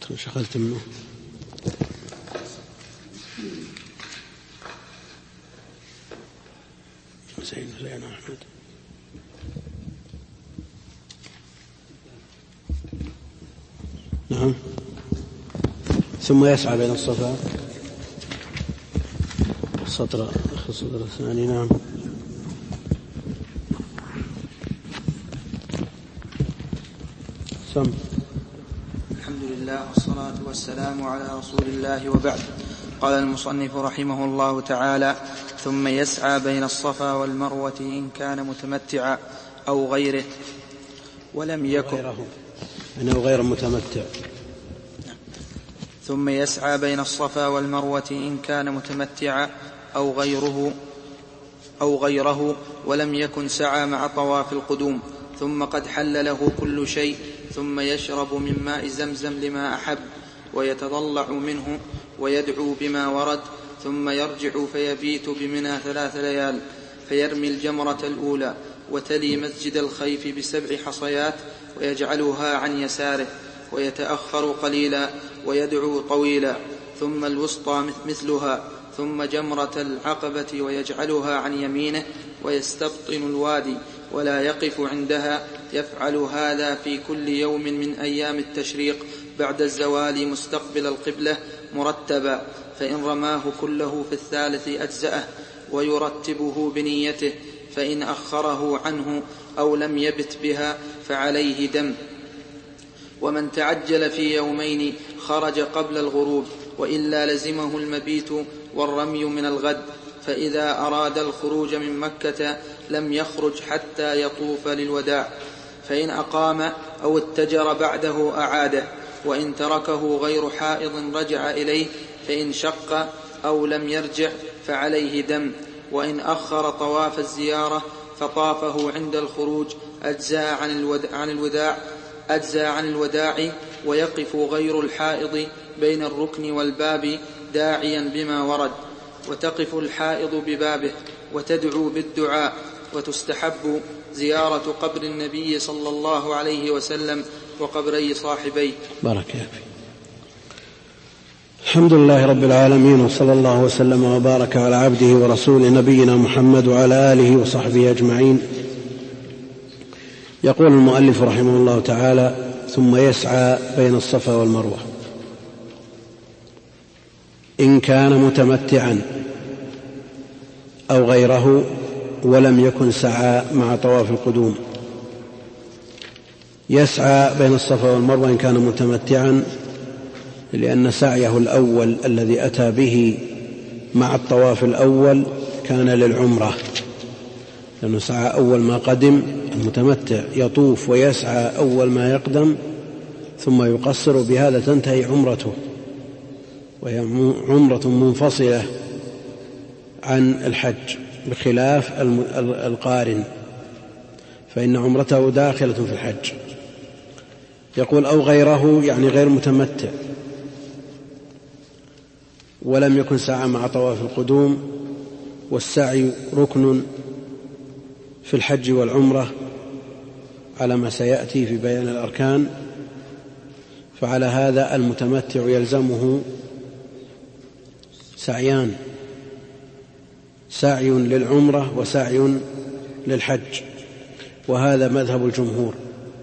شغلت منه. زين أحمد. نعم. ثم يسعى بين الصفا السطر الثاني. نعم. الحمد لله والصلاة والسلام على رسول الله وبعد. قال المصنف رحمه الله تعالى: ثم يسعى بين الصفا والمروة إن كان متمتعا أو غيره ولم يكن أنه غير متمتع. ثم يسعى بين الصفا والمروة إن كان متمتعا أو غيره ولم يكن سعى مع طواف القدوم، ثم قد حل له كل شيء، ثم يشرب من ماء زمزم لما أحب ويتضلع منه ويدعو بما ورد، ثم يرجع فيبيت بمنى 3 ليال، فيرمي الجمرة الأولى وتلي مسجد الخيف ب7 حصيات ويجعلها عن يساره ويتأخر قليلا ويدعو طويلا، ثم الوسطى مثلها، ثم جمرة العقبة ويجعلها عن يمينه ويستبطن الوادي ولا يقف عندها. يفعل هذا في كل يوم من أيام التشريق بعد الزوال مستقبل القبلة مرتبا، فإن رماه كله في الثالث أجزأه ويرتبه بنيته، فإن أخره عنه أو لم يبت بها فعليه دم. ومن تعجل في يومين خرج قبل الغروب، وإلا لزمه المبيت والرمي من الغد. فإذا أراد الخروج من مكة لم يخرج حتى يطوف للوداع، فإن أقام أو اتجر بعده أعاده، وإن تركه غير حائض رجع إليه، فإن شق أو لم يرجع فعليه دم. وإن أخر طواف الزيارة فطافه عند الخروج أجزاء عن الوداع، ويقف غير الحائض بين الركن والباب داعيا بما ورد، وتقف الحائض ببابه وتدعو بالدعاء. وتستحب زيارة قبر النبي صلى الله عليه وسلم وقبري صاحبيه. بارك الله فيك. الحمد لله رب العالمين، وصلى الله وسلم وبارك على عبده ورسوله نبينا محمد وعلى آله وصحبه أجمعين. يقول المؤلف رحمه الله تعالى: ثم يسعى بين الصفا والمروة إن كان متمتعا أو غيره ولم يكن سعى مع طواف القدوم. يسعى بين الصفا والمروة إن كان متمتعا، لأن سعيه الأول الذي أتى به مع الطواف الأول كان للعمرة، لأنه سعى أول ما قدم. المتمتع يطوف ويسعى أول ما يقدم ثم يقصر، بهذا تنتهي عمرته، وهي عمرة منفصلة عن الحج، بخلاف القارن فإن عمرته داخلة في الحج. يقول أو غيره، يعني غير متمتع ولم يكن سعى مع طواف القدوم، والسعي ركن في الحج والعمرة على ما سيأتي في بيان الأركان. فعلى هذا المتمتع يلزمه سعيان: سعي للعمرة وسعي للحج، وهذا مذهب الجمهور.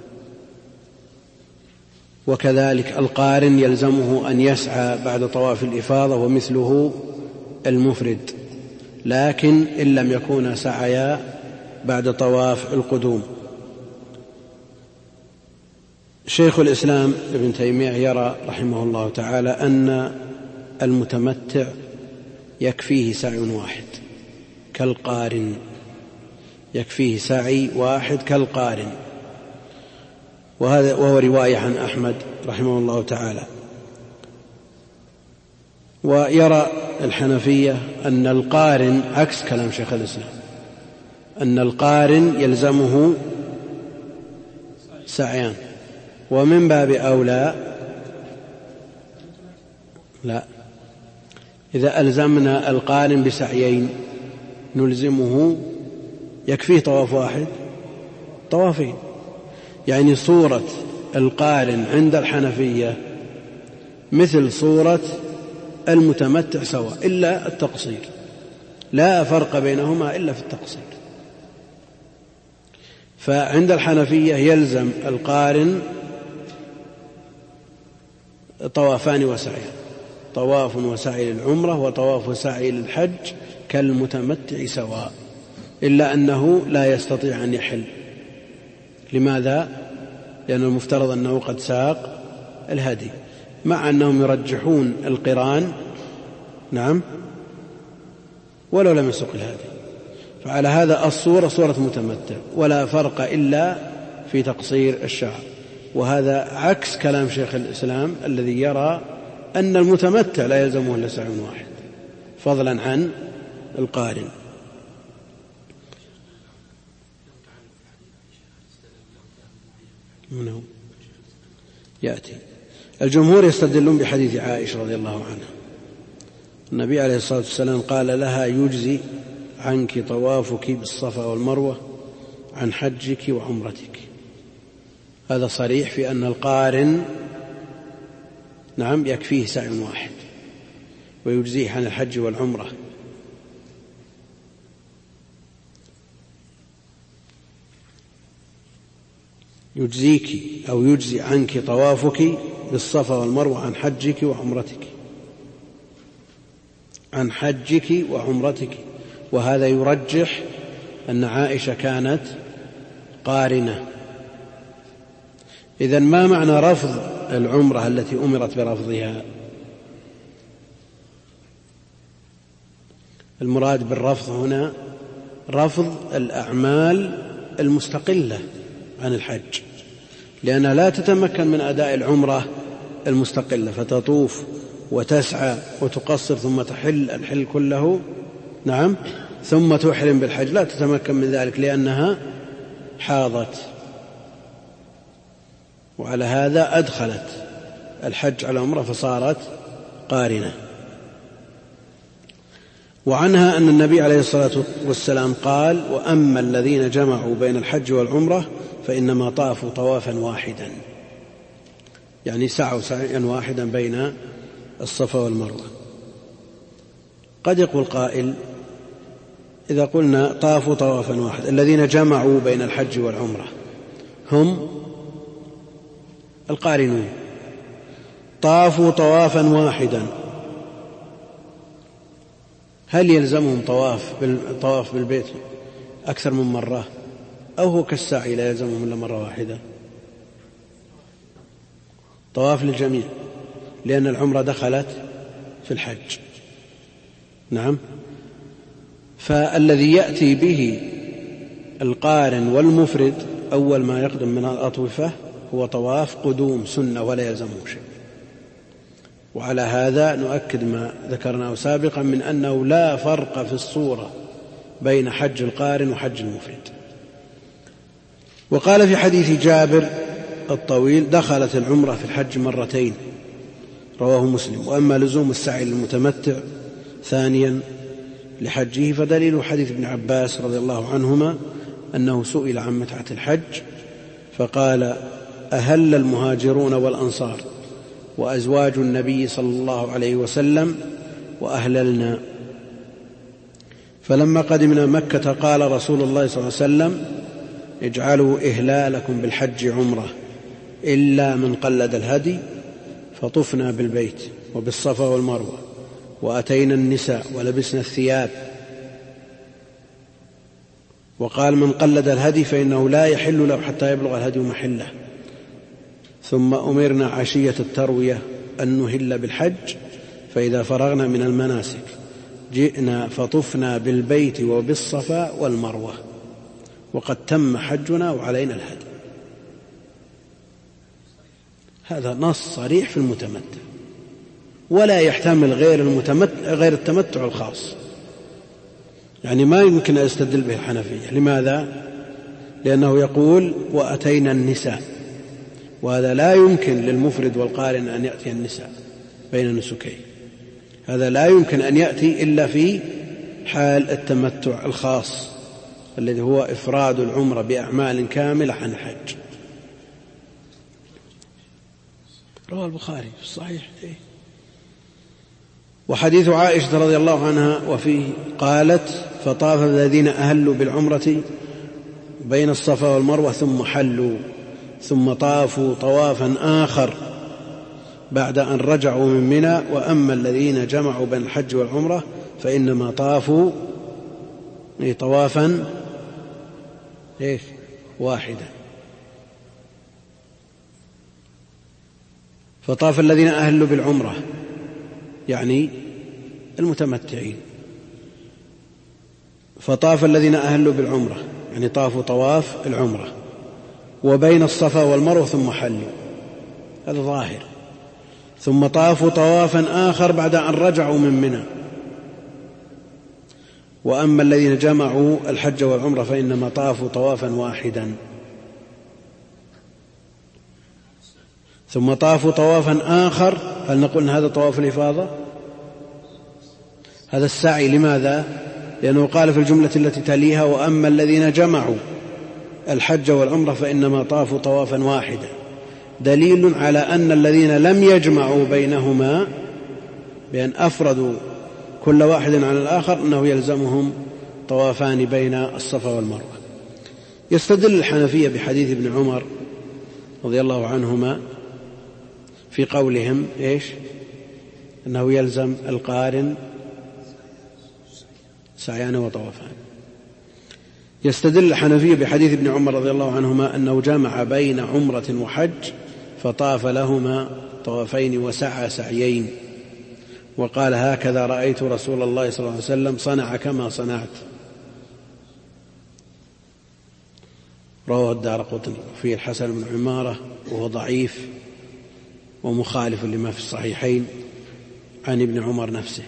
وكذلك القارن يلزمه أن يسعى بعد طواف الإفاضة ومثله المفرد، لكن إن لم يكونا سعيا بعد طواف القدوم. شيخ الإسلام ابن تيمية يرى رحمه الله تعالى أن المتمتع يكفيه سعي واحد كالقارن، يكفيه سعي واحد كالقارن، وهو رواية عن أحمد رحمه الله تعالى. ويرى الحنفية أن القارن عكس كلام شيخ الإسلام، أن القارن يلزمه سعيان، ومن باب أولى لا، إذا ألزمنا القارن بسعيين نلزمه يكفيه طواف واحد طوافين. يعني صورة القارن عند الحنفية مثل صورة المتمتع سواء إلا التقصير، لا فرق بينهما إلا في التقصير. فعند الحنفية يلزم القارن طوافان وسعيان، طواف وسعي للعمرة وطواف وسعي للحج كالمتمتع سواء، إلا أنه لا يستطيع أن يحل. لماذا؟ لأن المفترض أنه قد ساق الهدي، مع أنهم يرجحون القران نعم ولو لم يسق الهدي. فعلى هذا الصورة صورة متمتع، ولا فرق إلا في تقصير الشعر. وهذا عكس كلام شيخ الإسلام الذي يرى أن المتمتع لا يلزمه إلا سعي واحد فضلا عن القارن. منه يأتي الجمهور يستدلون بحديث عائشة رضي الله عنها، النبي عليه الصلاة والسلام قال لها: يجزي عنك طوافك بالصفا والمروة عن حجك وعمرتك. هذا صريح في أن القارن نعم يكفيه سعي واحد ويجزيه عن الحج والعمرة. يجزيك أو يجزي عنك طوافك بالصفا والمروة عن حجك وعمرتك، عن حجك وعمرتك. وهذا يرجح أن عائشة كانت قارنة. إذن ما معنى رفض العمرة التي أمرت برفضها؟ المراد بالرفض هنا رفض الأعمال المستقلة عن الحج، لأنها لا تتمكن من أداء العمرة المستقلة، فتطوف وتسعى وتقصر ثم تحل الحل كله نعم ثم تحرم بالحج، لا تتمكن من ذلك لأنها حاضت. وعلى هذا أدخلت الحج على العمرة فصارت قارنة. وعنها أن النبي عليه الصلاة والسلام قال: وأما الذين جمعوا بين الحج والعمرة فإنما طافوا طوافا واحدا، يعني سعوا سعيا واحدا بين الصفا والمروة. قد يقول قائل: إذا قلنا طافوا طوافا واحدا، الذين جمعوا بين الحج والعمرة هم القارنون، طافوا طوافا واحدا، هل يلزمهم طواف بالبيت أكثر من مرة، أو هو كالسعي لا يلزمهم إلا مرة واحدة؟ طواف للجميع، لأن العمرة دخلت في الحج نعم. فالذي يأتي به القارن والمفرد أول ما يقدم من الأطوفة هو طواف قدوم سنة ولا يلزمه شيء. وعلى هذا نؤكد ما ذكرناه سابقا من أنه لا فرق في الصورة بين حج القارن وحج المفرد. وقال في حديث جابر الطويل: دخلت العمرة في الحج مرتين، رواه مسلم. وأما لزوم السعي للمتمتع ثانيا لحجه فدليل حديث ابن عباس رضي الله عنهما أنه سئل عن متعة الحج فقال: أهل المهاجرون والأنصار وأزواج النبي صلى الله عليه وسلم وأهللنا. فلما قدمنا مكة قال رسول الله صلى الله عليه وسلم: اجعلوا إهلالكم بالحج عمرة إلا من قلد الهدي. فطفنا بالبيت وبالصفا والمروة وأتينا النساء ولبسنا الثياب. وقال: من قلد الهدي فإنه لا يحل له حتى يبلغ الهدي محله. ثم أمرنا عشية التروية أن نهل بالحج، فإذا فرغنا من المناسك جئنا فطفنا بالبيت وبالصفا والمروة وقد تم حجنا وعلينا الهدي. هذا نص صريح في المتمتع، ولا يحتمل غير التمتع الخاص، يعني ما يمكن أن يستدل به الحنفية. لماذا؟ لأنه يقول: وأتينا النساء، وهذا لا يمكن للمفرد والقارن أن يأتي النساء بين نسكين، هذا لا يمكن أن يأتي إلا في حال التمتع الخاص الذي هو إفراد العمرة بأعمال كاملة عن الحج. رواه البخاري في الصحيح. وحديث عائشة رضي الله عنها وفيه قالت: فطاف الذين أهلوا بالعمرة بين الصفا والمروة ثم حلوا ثم طافوا طوافا آخر بعد أن رجعوا من منى، وأما الذين جمعوا بين الحج والعمرة فإنما طافوا طوافا واحدا. فطاف الذين أهلوا بالعمرة يعني المتمتعين، فطاف الذين أهلوا بالعمرة يعني طافوا طواف العمرة وبين الصفا والمروة ثم حلوا، هذا ظاهر. ثم طافوا طوافا آخر بعد أن رجعوا من منى، وأما الذين جمعوا الحج والعمرة فإنما طافوا طوافا واحدا. ثم طافوا طوافا آخر، هل نقول هذا طواف الإفاضة؟ هذا السعي. لماذا؟ لأنه قال في الجملة التي تليها: وأما الذين جمعوا الحج والعمرة فإنما طافوا طوافا واحدا، دليل على أن الذين لم يجمعوا بينهما بأن أفردوا كل واحد عن الآخر أنه يلزمهم طوافان بين الصفا والمروة. يستدل الحنفية بحديث ابن عمر رضي الله عنهما في قولهم أنه يلزم القارن سعيان وطوافان. يستدل الحنفية بحديث ابن عمر رضي الله عنهما أنه جمع بين عمرة وحج فطاف لهما طوافين وسعى سعيين، وقال: هكذا رأيت رسول الله صلى الله عليه وسلم صنع كما صنعت. رواه الدارقطني فيه الحسن بن عمارة وهو ضعيف ومخالف لما في الصحيحين عن ابن عمر نفسه.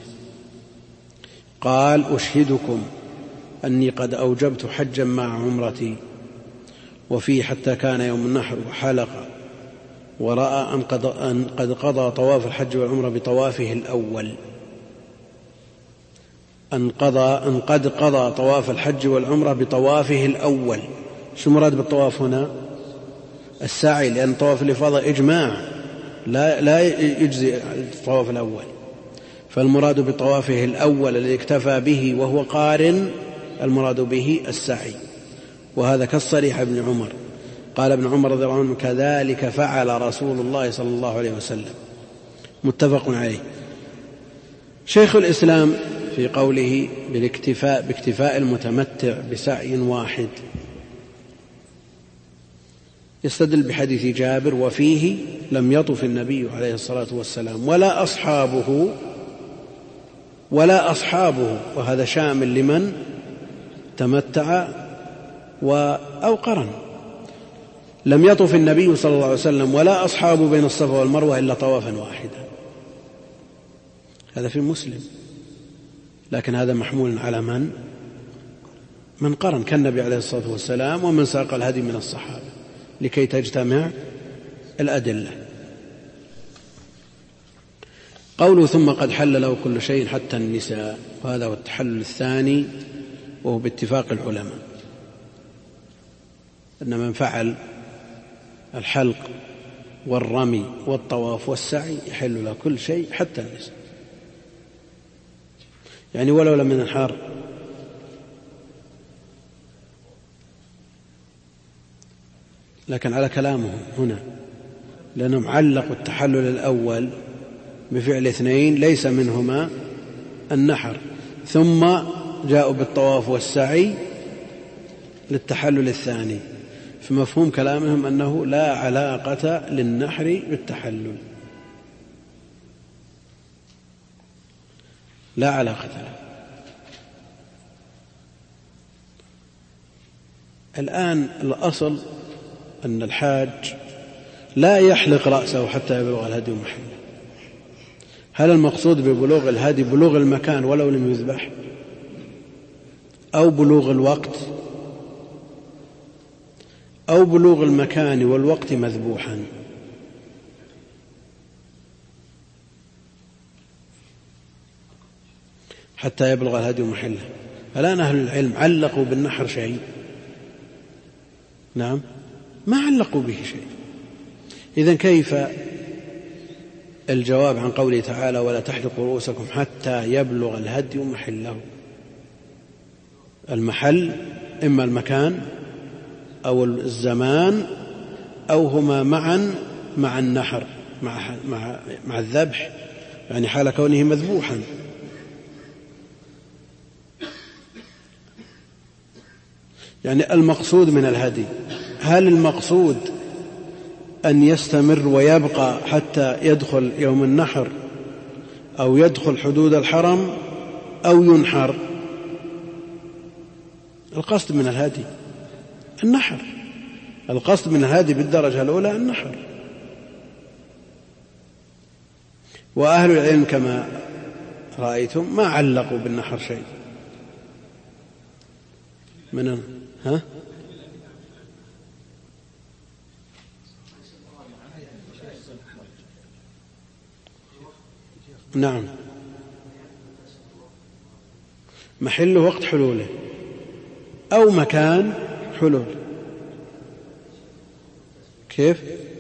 قال: أشهدكم أني قد أوجبت حجا مع عمرتي. وفيه: حتى كان يوم النحر وحلق ورأى أن قد قضى طواف الحج والعمرة بطوافه الأول. أن قد قضى طواف الحج والعمرة بطوافه الأول. شو مراد بالطواف هنا؟ السعي، لأن طواف الإفاضة إجماع لا يجزي الطواف الأول، فالمراد بطوافه الأول الذي اكتفى به وهو قارن المراد به السعي، وهذا كالصريح ابن عمر. قال ابن عمر رضي الله عنه: كذلك فعل رسول الله صلى الله عليه وسلم. متفق عليه. شيخ الإسلام في قوله باكتفاء المتمتع بسعي واحد يستدل بحديث جابر: وفيه: لم يطف النبي عليه الصلاة والسلام ولا أصحابه، وهذا شامل لمن تمتع أو قرن. لم يطف النبي صلى الله عليه وسلم ولا أصحابه بين الصفا والمروة إلا طوافا واحدا. هذا في مسلم، لكن هذا محمول على من قرن كالنبي عليه الصلاة والسلام ومن ساق الهدي من الصحابة لكي تجتمع الأدلة. قوله: ثم قد حل له كل شيء حتى النساء، وهذا هو التحلل الثاني، وهو باتفاق العلماء أن من فعل الحلق والرمي والطواف والسعي يحل له كل شيء حتى النساء، يعني ولو لم ينحر. لكن على كلامهم هنا، لأنهم علقوا التحلل الأول بفعل اثنين ليس منهما النحر، ثم جاءوا بالطواف والسعي للتحلل الثاني، فمفهوم كلامهم أنه لا علاقة للنحر بالتحلل، لا علاقة له. الآن الأصل أن الحاج لا يحلق رأسه حتى يبلغ الهدي محله. هل المقصود ببلوغ الهدي بلوغ المكان ولو لم يذبح، أو بلوغ الوقت، أو بلوغ المكان والوقت مذبوحا؟ حتى يبلغ الهدي محله. الآن أهل العلم علقوا بالنحر شيء؟ نعم، ما علقوا به شيء. إذن كيف الجواب عن قوله تعالى ولا تحلقوا رؤوسكم حتى يبلغ الهدي محله. المحل إما المكان أو الزمان أو هما معا مع النحر مع الذبح، يعني حال كونه مذبوحا. يعني المقصود من الهدي، هل المقصود أن يستمر ويبقى حتى يدخل يوم النحر أو يدخل حدود الحرم أو ينحر؟ القصد من الهدي النحر، القصد من الهدي بالدرجة الأولى النحر. وأهل العلم كما رأيتم ما علقوا بالنحر شيء من نعم، محله وقت حلوله أو مكان حلول. كيف؟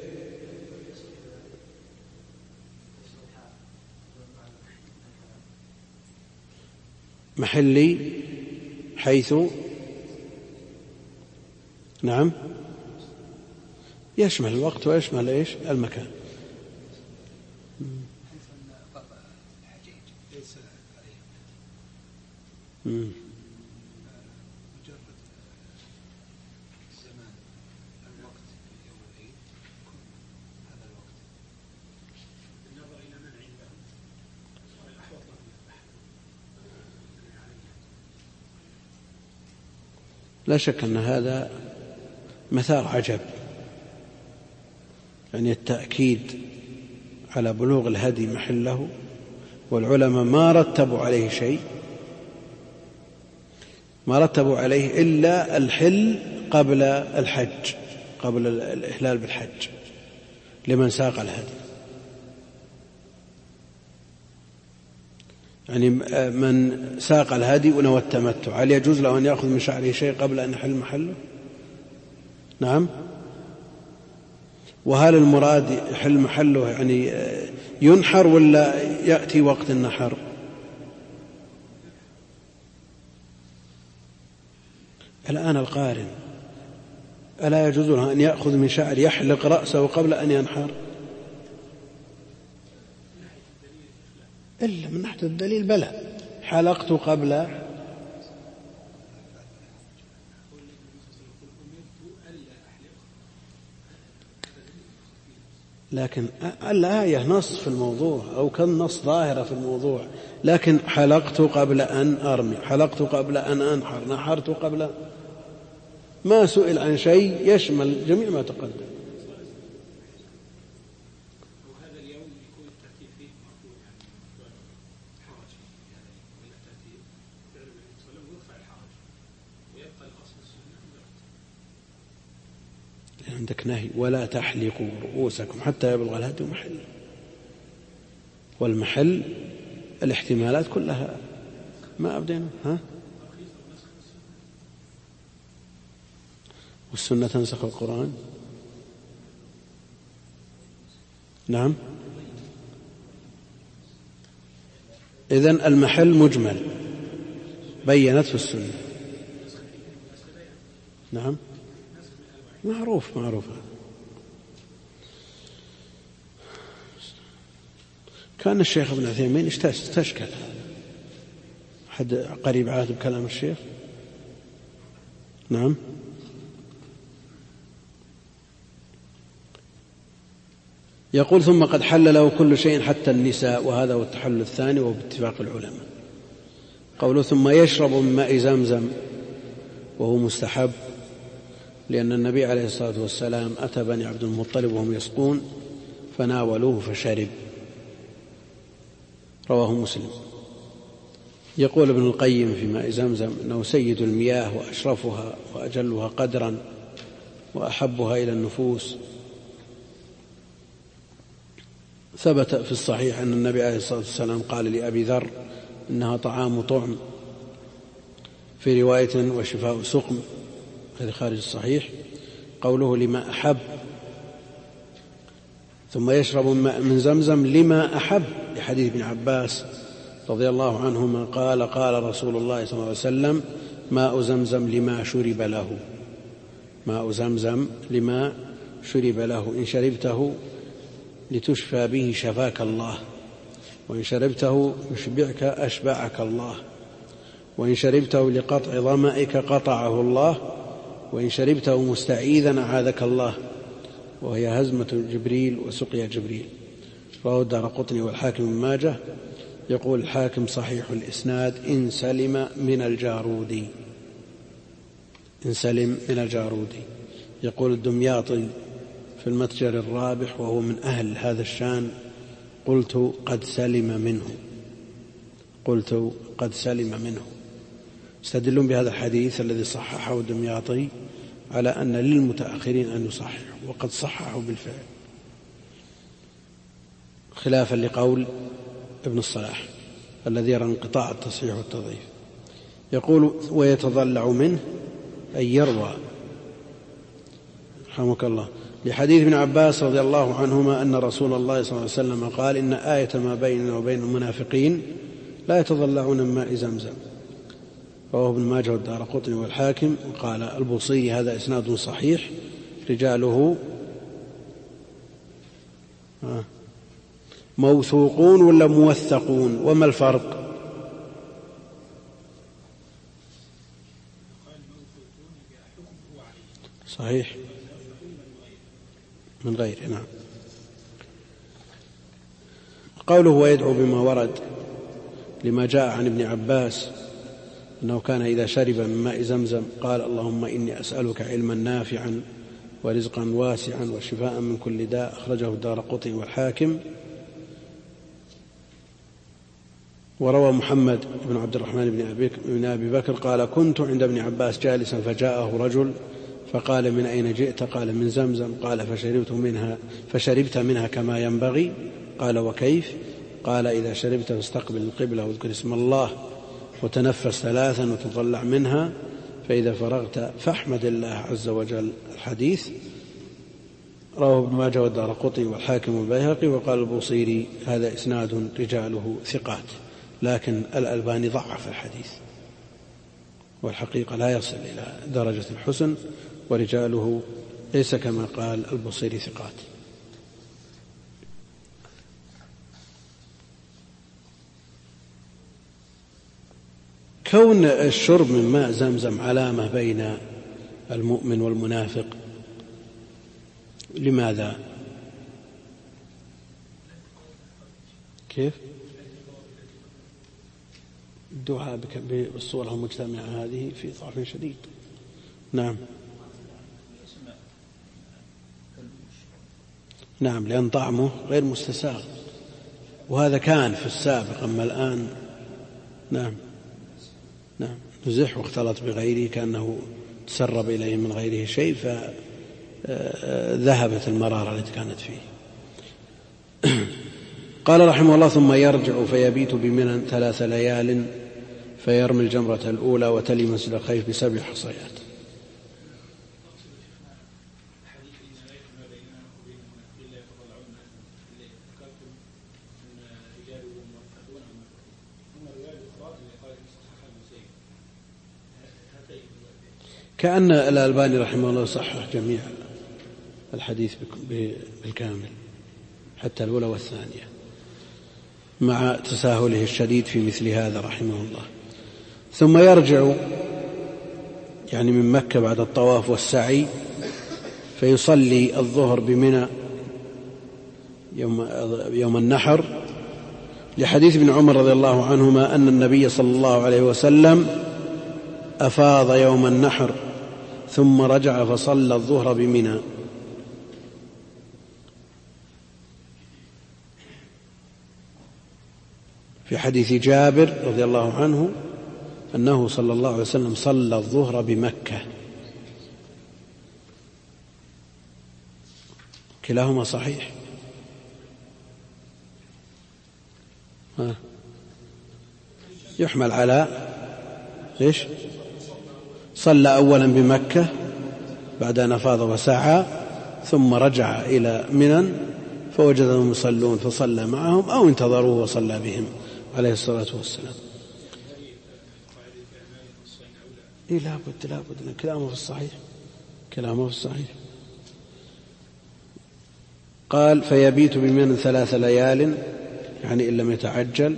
محلي حيث نعم يشمل الوقت ويشمل إيش المكان. لا شك أن هذا مثار عجب، يعني التأكيد على بلوغ الهدي محله، والعلماء ما رتبوا عليه شيء، ما رتبوا عليه إلا الحل قبل الحج، قبل الإحلال بالحج لمن ساق الهدي. يعني من ساق الهدي ونوى التمتع هل يجوز له أن يأخذ من شعره شيء قبل أن يحل محله؟ نعم. وهل المراد يحل محله يعني ينحر ولا يأتي وقت النحر؟ الآن القارن ألا يجوز له أن يأخذ من شعر يحلق رأسه قبل أن ينحر؟ إلا من ناحية الدليل بلى، حلقت قبل، لكن الآية نص في الموضوع أو كالنص ظاهرة في الموضوع، لكن حلقت قبل أن أرمي، حلقت قبل أن أنحر، نحرت قبل، ما سئل عن شيء يشمل جميع ما تقدم. عندك نهي ولا تحلقوا رؤوسكم حتى يبلغ الهدي محله، والمحل الاحتمالات كلها ما أبدينا. والسنة تنسخ القرآن. نعم. إذن المحل مجمل بينت في السنة. نعم معروف. كان الشيخ ابن عثيمين استشكل حد قريب عهد بكلام الشيخ. نعم. يقول ثم قد حل له كل شيء حتى النساء، وهذا هو التحلل الثاني وهو باتفاق العلماء. قوله ثم يشرب من ماء زمزم وهو مستحب، لأن النبي عليه الصلاة والسلام أتى بني عبد المطلب وهم يسقون فناولوه فشرب، رواه مسلم. يقول ابن القيم في ماء زمزم إنه سيد المياه وأشرفها وأجلها قدرا وأحبها إلى النفوس. ثبت في الصحيح أن النبي عليه الصلاة والسلام قال لأبي ذر إنها طعام طعم، في رواية وشفاء سقم، هذا خارج الصحيح. قوله لما أحب ثم يشرب من زمزم لما أحب، لحديث ابن عباس رضي الله عنهما قال قال رسول الله صلى الله عليه وسلم ماء زمزم لما شرب له، ماء زمزم لما شرب له، إن شربته لتشفى به شفاك الله، وإن شربته يشبعك أشبعك الله، وإن شربته لقطع ظمأك قطعه الله، وإن شربته مستعيذا أعاذك الله، وهي هزمة جبريل وسقيا جبريل. رواه الدارقطني والحاكم بن ماجه. يقول الحاكم صحيح الإسناد إن سلم من الجارودي، إن سلم من الجارودي. يقول الدمياطي في المتجر الرابح وهو من أهل هذا الشان قلت قد سلم منه، قلت قد سلم منه. استدلون بهذا الحديث الذي صححه الدمياطي على أن للمتأخرين أن يصححوا، وقد صححوا بالفعل، خلافا لقول ابن الصلاح الذي يرى انقطاع التصحيح والتضعيف. يقول ويتضلع منه أي يروى، رحمك الله، لحديث ابن عباس رضي الله عنهما أن رسول الله صلى الله عليه وسلم قال إن آية ما بيننا وبين المنافقين لا يتضلعون من ماء زمزم. رواه ابن ماجه والدارقطني والحاكم. وقال البوصيري هذا إسناد صحيح رجاله موثوقون ولا موثقون، وما الفرق؟ صحيح من غير. نعم. قوله ويدعو بما ورد لما جاء عن ابن عباس أنه كان إذا شرب من ماء زمزم قال اللهم إني أسألك علما نافعا ورزقا واسعا وشفاء من كل داء. أخرجه الدارقطني والحاكم. وروى محمد بن عبد الرحمن بن أبي بكر قال كنت عند ابن عباس جالسا فجاءه رجل فقال من أين جئت؟ قال من زمزم. قال فشربت منها كما ينبغي؟ قال وكيف؟ قال إذا شربت فاستقبل القبلة واذكر اسم الله وتنفس 3 وتطلع منها، فإذا فرغت فاحمد الله عز وجل. الحديث رواه ابن ماجه والدارقطني والحاكم والبيهقي. وقال البوصيري هذا إسناد رجاله ثقات، لكن الألباني ضعف الحديث، والحقيقة لا يصل إلى درجة الحسن، ورجاله ليس كما قال البوصيري ثقات. كون الشرب من ماء زمزم علامة بين المؤمن والمنافق، لماذا؟ كيف؟ الدعاء بالصورة المجتمعة هذه في ضعف شديد. نعم نعم، لأن طعمه غير مستساغ، وهذا كان في السابق، أما الآن نعم نعم نزح واختلط بغيره كأنه تسرب إليه من غيره شيء فذهبت المرارة التي كانت فيه. قال رحمه الله ثم يرجع فيبيت بمنى 3 ليال فيرمي الجمرة الأولى وتلي مسجد الخيف ب7 حصيات. كأن الألباني رحمه الله صحح جميع الحديث بالكامل حتى الأولى والثانية، مع تساهله الشديد في مثل هذا رحمه الله. ثم يرجع يعني من مكة بعد الطواف والسعي فيصلي الظهر بمنى يوم النحر، لحديث ابن عمر رضي الله عنهما أن النبي صلى الله عليه وسلم أفاض يوم النحر ثم رجع فصلى الظهر بمنى. في حديث جابر رضي الله عنه أنه صلى الله عليه وسلم صلى الظهر بمكة. كلاهما صحيح. يحمل على إيش؟ صلى أولا بمكة بعد أن أفاض وسعى، ثم رجع إلى منى فوجدهم يصلون فصلى معهم أو انتظروه وصلى بهم عليه الصلاة والسلام. إيه لا بد كلامه في الصحيح. قال فيبيت بمنى 3 ليال يعني إن لم يتعجل،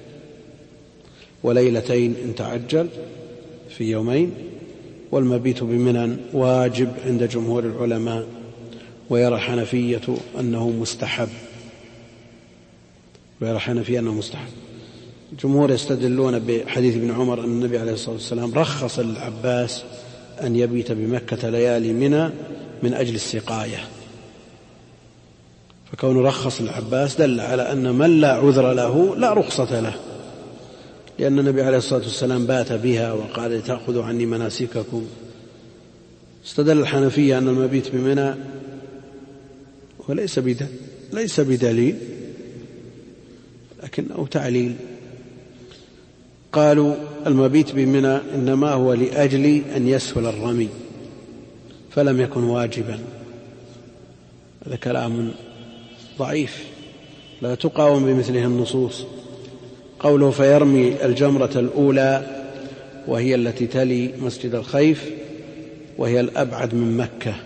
وليلتين إن تعجل في يومين. والمبيت بمنى واجب عند جمهور العلماء، ويرى حنفية أنه مستحب. جمهور يستدلون بحديث ابن عمر أن النبي عليه الصلاة والسلام رخص للعباس أن يبيت بمكة ليالي منى من أجل السقاية، فكون رخص العباس دل على أن من لا عذر له لا رخصة له، لأن النبي عليه الصلاة والسلام بات بها وقال تأخذوا عني مناسككم. استدل الحنفية أن المبيت بمنى وليس بدليل لكنه تعليل. قالوا المبيت بمنى إنما هو لأجل أن يسهل الرمي فلم يكن واجبا. هذا كلام ضعيف لا تقاوم بمثله النصوص. قوله فيرمي الجمرة الأولى وهي التي تلي مسجد الخيف وهي الأبعد من مكة،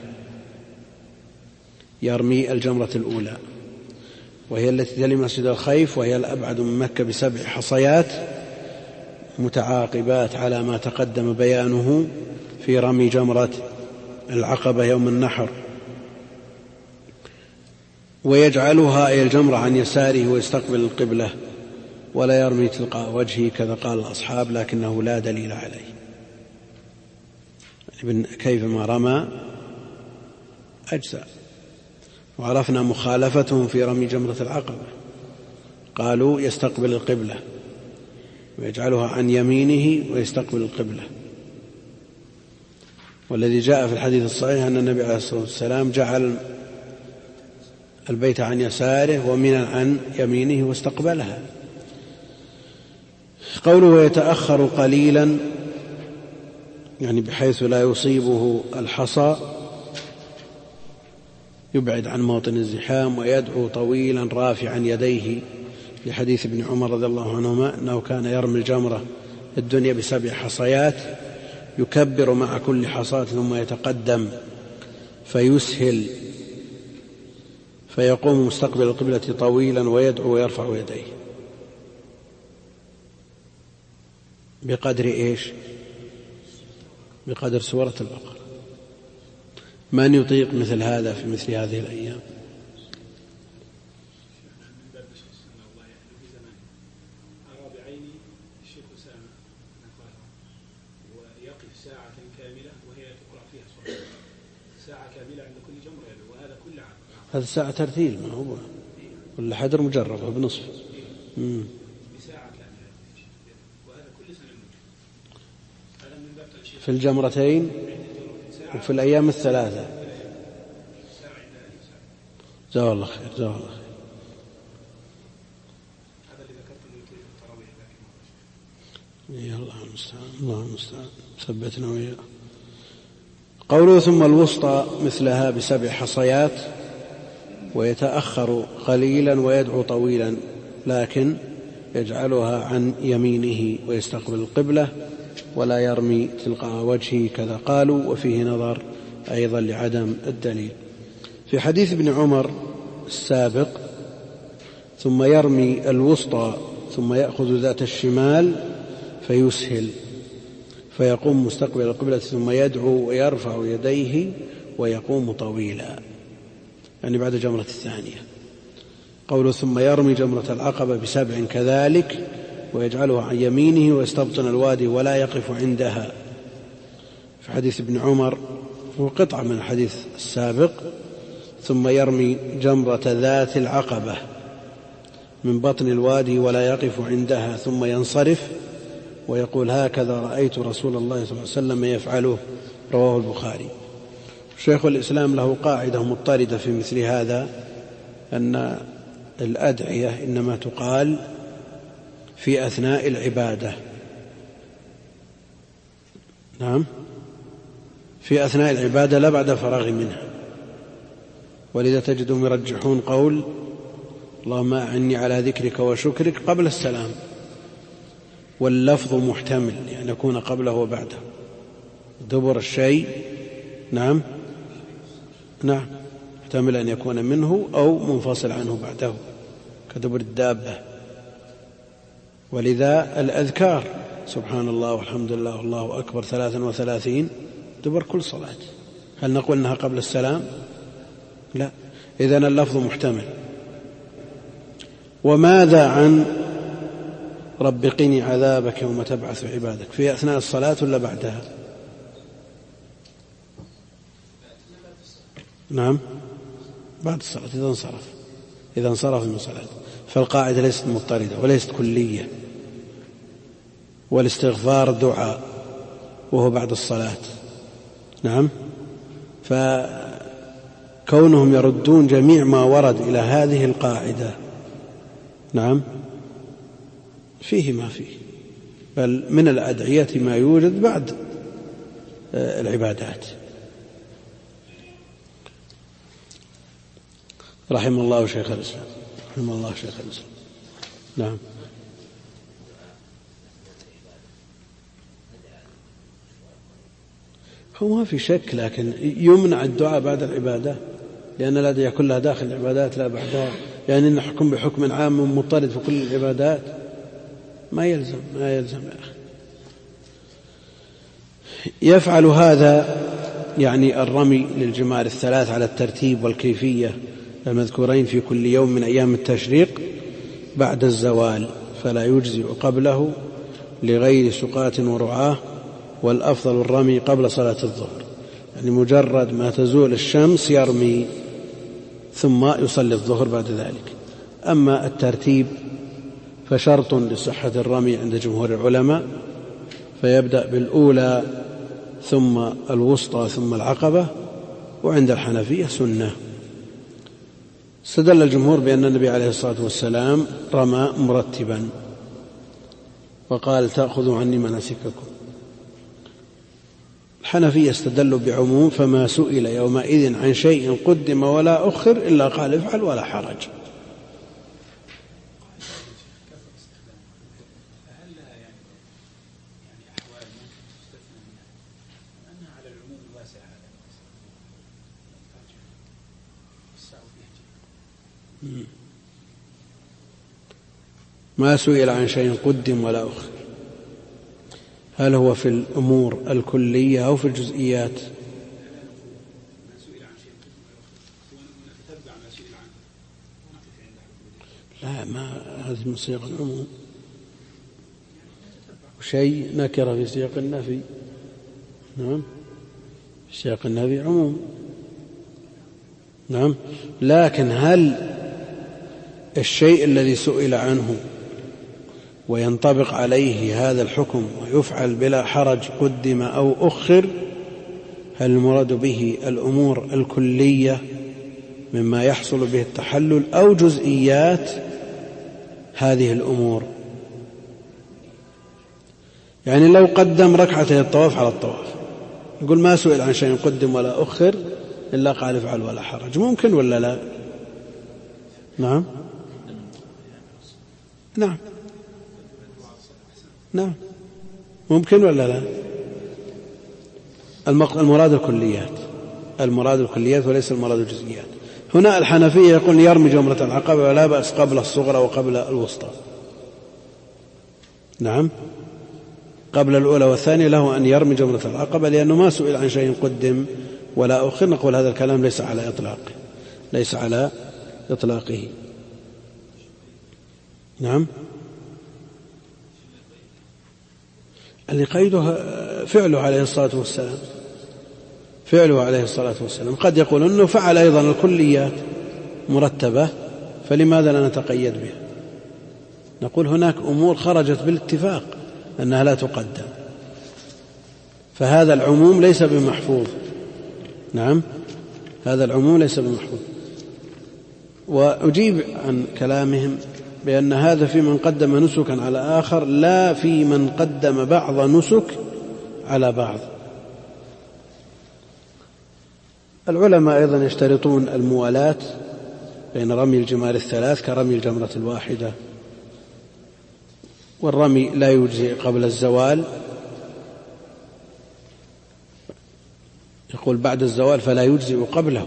يرمي الجمرة الأولى وهي التي تلي مسجد الخيف وهي الأبعد من مكة ب7 حصيات متعاقبات على ما تقدم بيانه في رمي جمرة العقبة يوم النحر. ويجعلها أي الجمرة عن يساره ويستقبل القبلة ولا يرمي تلقاء وجهه كذا قال الأصحاب، لكنه لا دليل عليه. كيفما رمى أجزاء. وعرفنا مخالفتهم في رمي جمرة العقبة، قالوا يستقبل القبلة ويجعلها عن يمينه ويستقبل القبلة. والذي جاء في الحديث الصحيح أن النبي عليه الصلاة والسلام جعل البيت عن يساره ومنى عن يمينه واستقبلها. قوله يتأخر قليلا يعني بحيث لا يصيبه الحصى، يبعد عن موطن الزحام، ويدعو طويلا رافعا يديه لحديث ابن عمر رضي الله عنهما أنه كان يرمي الجمرة الدنيا ب7 حصيات يكبر مع كل حصاة ثم يتقدم فيسهل فيقوم مستقبل القبلة طويلا ويدعو ويرفع يديه بقدر إيش؟ بقدر سورة البقرة. من يطيق مثل هذا في مثل هذه الأيام؟ هذا ساعة ترتيل، ما هو ولا حدر مجربة بنصف في الجمرتين وفي الأيام الثلاثة. جزاه الله خير. الله المستعان ثبتنا وياه. قوله ثم الوسطى مثلها ب7 حصيات ويتأخر قليلا ويدعو طويلا، لكن يجعلها عن يمينه ويستقبل القبلة ولا يرمي تلقاء وجهه كذا قالوا، وفيه نظر أيضا لعدم الدليل. في حديث ابن عمر السابق ثم يرمي الوسطى ثم يأخذ ذات الشمال فيسهل فيقوم مستقبل القبلة ثم يدعو ويرفع يديه ويقوم طويلا، يعني بعد جمرة الثانية. قوله ثم يرمي جمرة العقبة ب7 كذلك ويجعلها عن يمينه ويستبطن الوادي ولا يقف عندها. في حديث ابن عمر هو قطعة من الحديث السابق ثم يرمي جمرة ذات العقبة من بطن الوادي ولا يقف عندها ثم ينصرف ويقول هكذا رأيت رسول الله صلى الله عليه وسلم يفعله، رواه البخاري. شيخ الإسلام له قاعدة مضطردة في مثل هذا، أن الأدعية إنما تقال في أثناء العبادة. نعم، في أثناء العبادة لا بعد فراغ منها. ولذا تجدهم يرجحون قول اللهم أعني على ذكرك وشكرك قبل السلام، واللفظ محتمل يعني يكون قبله وبعده، دبر الشيء نعم محتمل أن يكون منه أو منفصل عنه بعده كدبر الدابة. ولذا الأذكار سبحان الله والحمد لله والله أكبر 33 دبر كل صلاة، هل نقول أنها قبل السلام؟ لا، إذن اللفظ محتمل. وماذا عن رب قني عذابك يوم تبعث عبادك، في أثناء الصلاة ولا بعدها؟ نعم بعد الصلاة إذا انصرف من الصلاة، فالقاعدة ليست مضطردة وليست كلية، والاستغفار دعاء وهو بعد الصلاة. نعم، فكونهم يردون جميع ما ورد إلى هذه القاعدة نعم فيه ما فيه، بل من الأدعية ما يوجد بعد العبادات. رحم الله شيخ الإسلام. نعم. هو ما في شك، لكن يمنع الدعاء بعد العبادة لأن الأدعية كلها داخل العبادات لا بعدها، يعني نحكم بحكم عام مضطرد في كل العبادات ما يلزم يا أخي. يفعل هذا يعني الرمي للجمار الثلاث على الترتيب والكيفية المذكورين في كل يوم من أيام التشريق بعد الزوال، فلا يجزئ قبله لغير سقاة ورعاه، والأفضل الرمي قبل صلاة الظهر، يعني مجرد ما تزول الشمس يرمي ثم يصلي الظهر بعد ذلك. أما الترتيب فشرط لصحة الرمي عند جمهور العلماء، فيبدأ بالأولى ثم الوسطى ثم العقبة، وعند الحنفية سنة. استدل الجمهور بأن النبي عليه الصلاة والسلام رمى مرتبا وقال تأخذوا عني مناسككم. الحنفية استدلوا بعموم فما سئل يومئذ عن شيء قدم ولا أخر إلا قال افعل ولا حرج. ما سئل عن شيء قدم ولا أخر، هل هو في الأمور الكلية أو في الجزئيات؟ لا، ما هذه من صيغ العموم، وشيء نكر في سياق النفي. نعم، في سياق النفي عموم. نعم، لكن هل الشيء الذي سئل عنه وينطبق عليه هذا الحكم ويفعل بلا حرج قدم أو أخر، هل المراد به الأمور الكلية مما يحصل به التحلل أو جزئيات هذه الأمور؟ يعني لو قدم ركعتي الطواف على الطواف يقول ما سئل عن شيء قدم ولا أخر إلا قال افعل ولا حرج، ممكن ولا لا؟ نعم نعم نعم ممكن ولا لا؟ المراد الكليات وليس المراد الجزئيات. هنا الحنفية يقول يرمي جمرة العقبة ولا بأس قبل الصغرى وقبل الوسطى. نعم، قبل الأولى والثانية له أن يرمي جمرة العقبة لأنه ما سئل عن شيء قدم ولا أخر. نقول هذا الكلام ليس على إطلاقه. نعم، اللي قيده فعله عليه الصلاة والسلام. قد يقول أنه فعل أيضا الكليات مرتبة، فلماذا لا نتقيد بها؟ نقول هناك أمور خرجت بالاتفاق أنها لا تقدم، فهذا العموم ليس بمحفوظ. نعم، هذا العموم ليس بمحفوظ. وأجيب عن كلامهم بأن هذا في من قدم نسكا على آخر، لا في من قدم بعض نسك على بعض. العلماء أيضا يشترطون الموالاة بين رمي الجمار الثلاث كرمي الجمرة الواحدة، والرمي لا يجزئ قبل الزوال، يقول بعد الزوال فلا يجزئ قبله،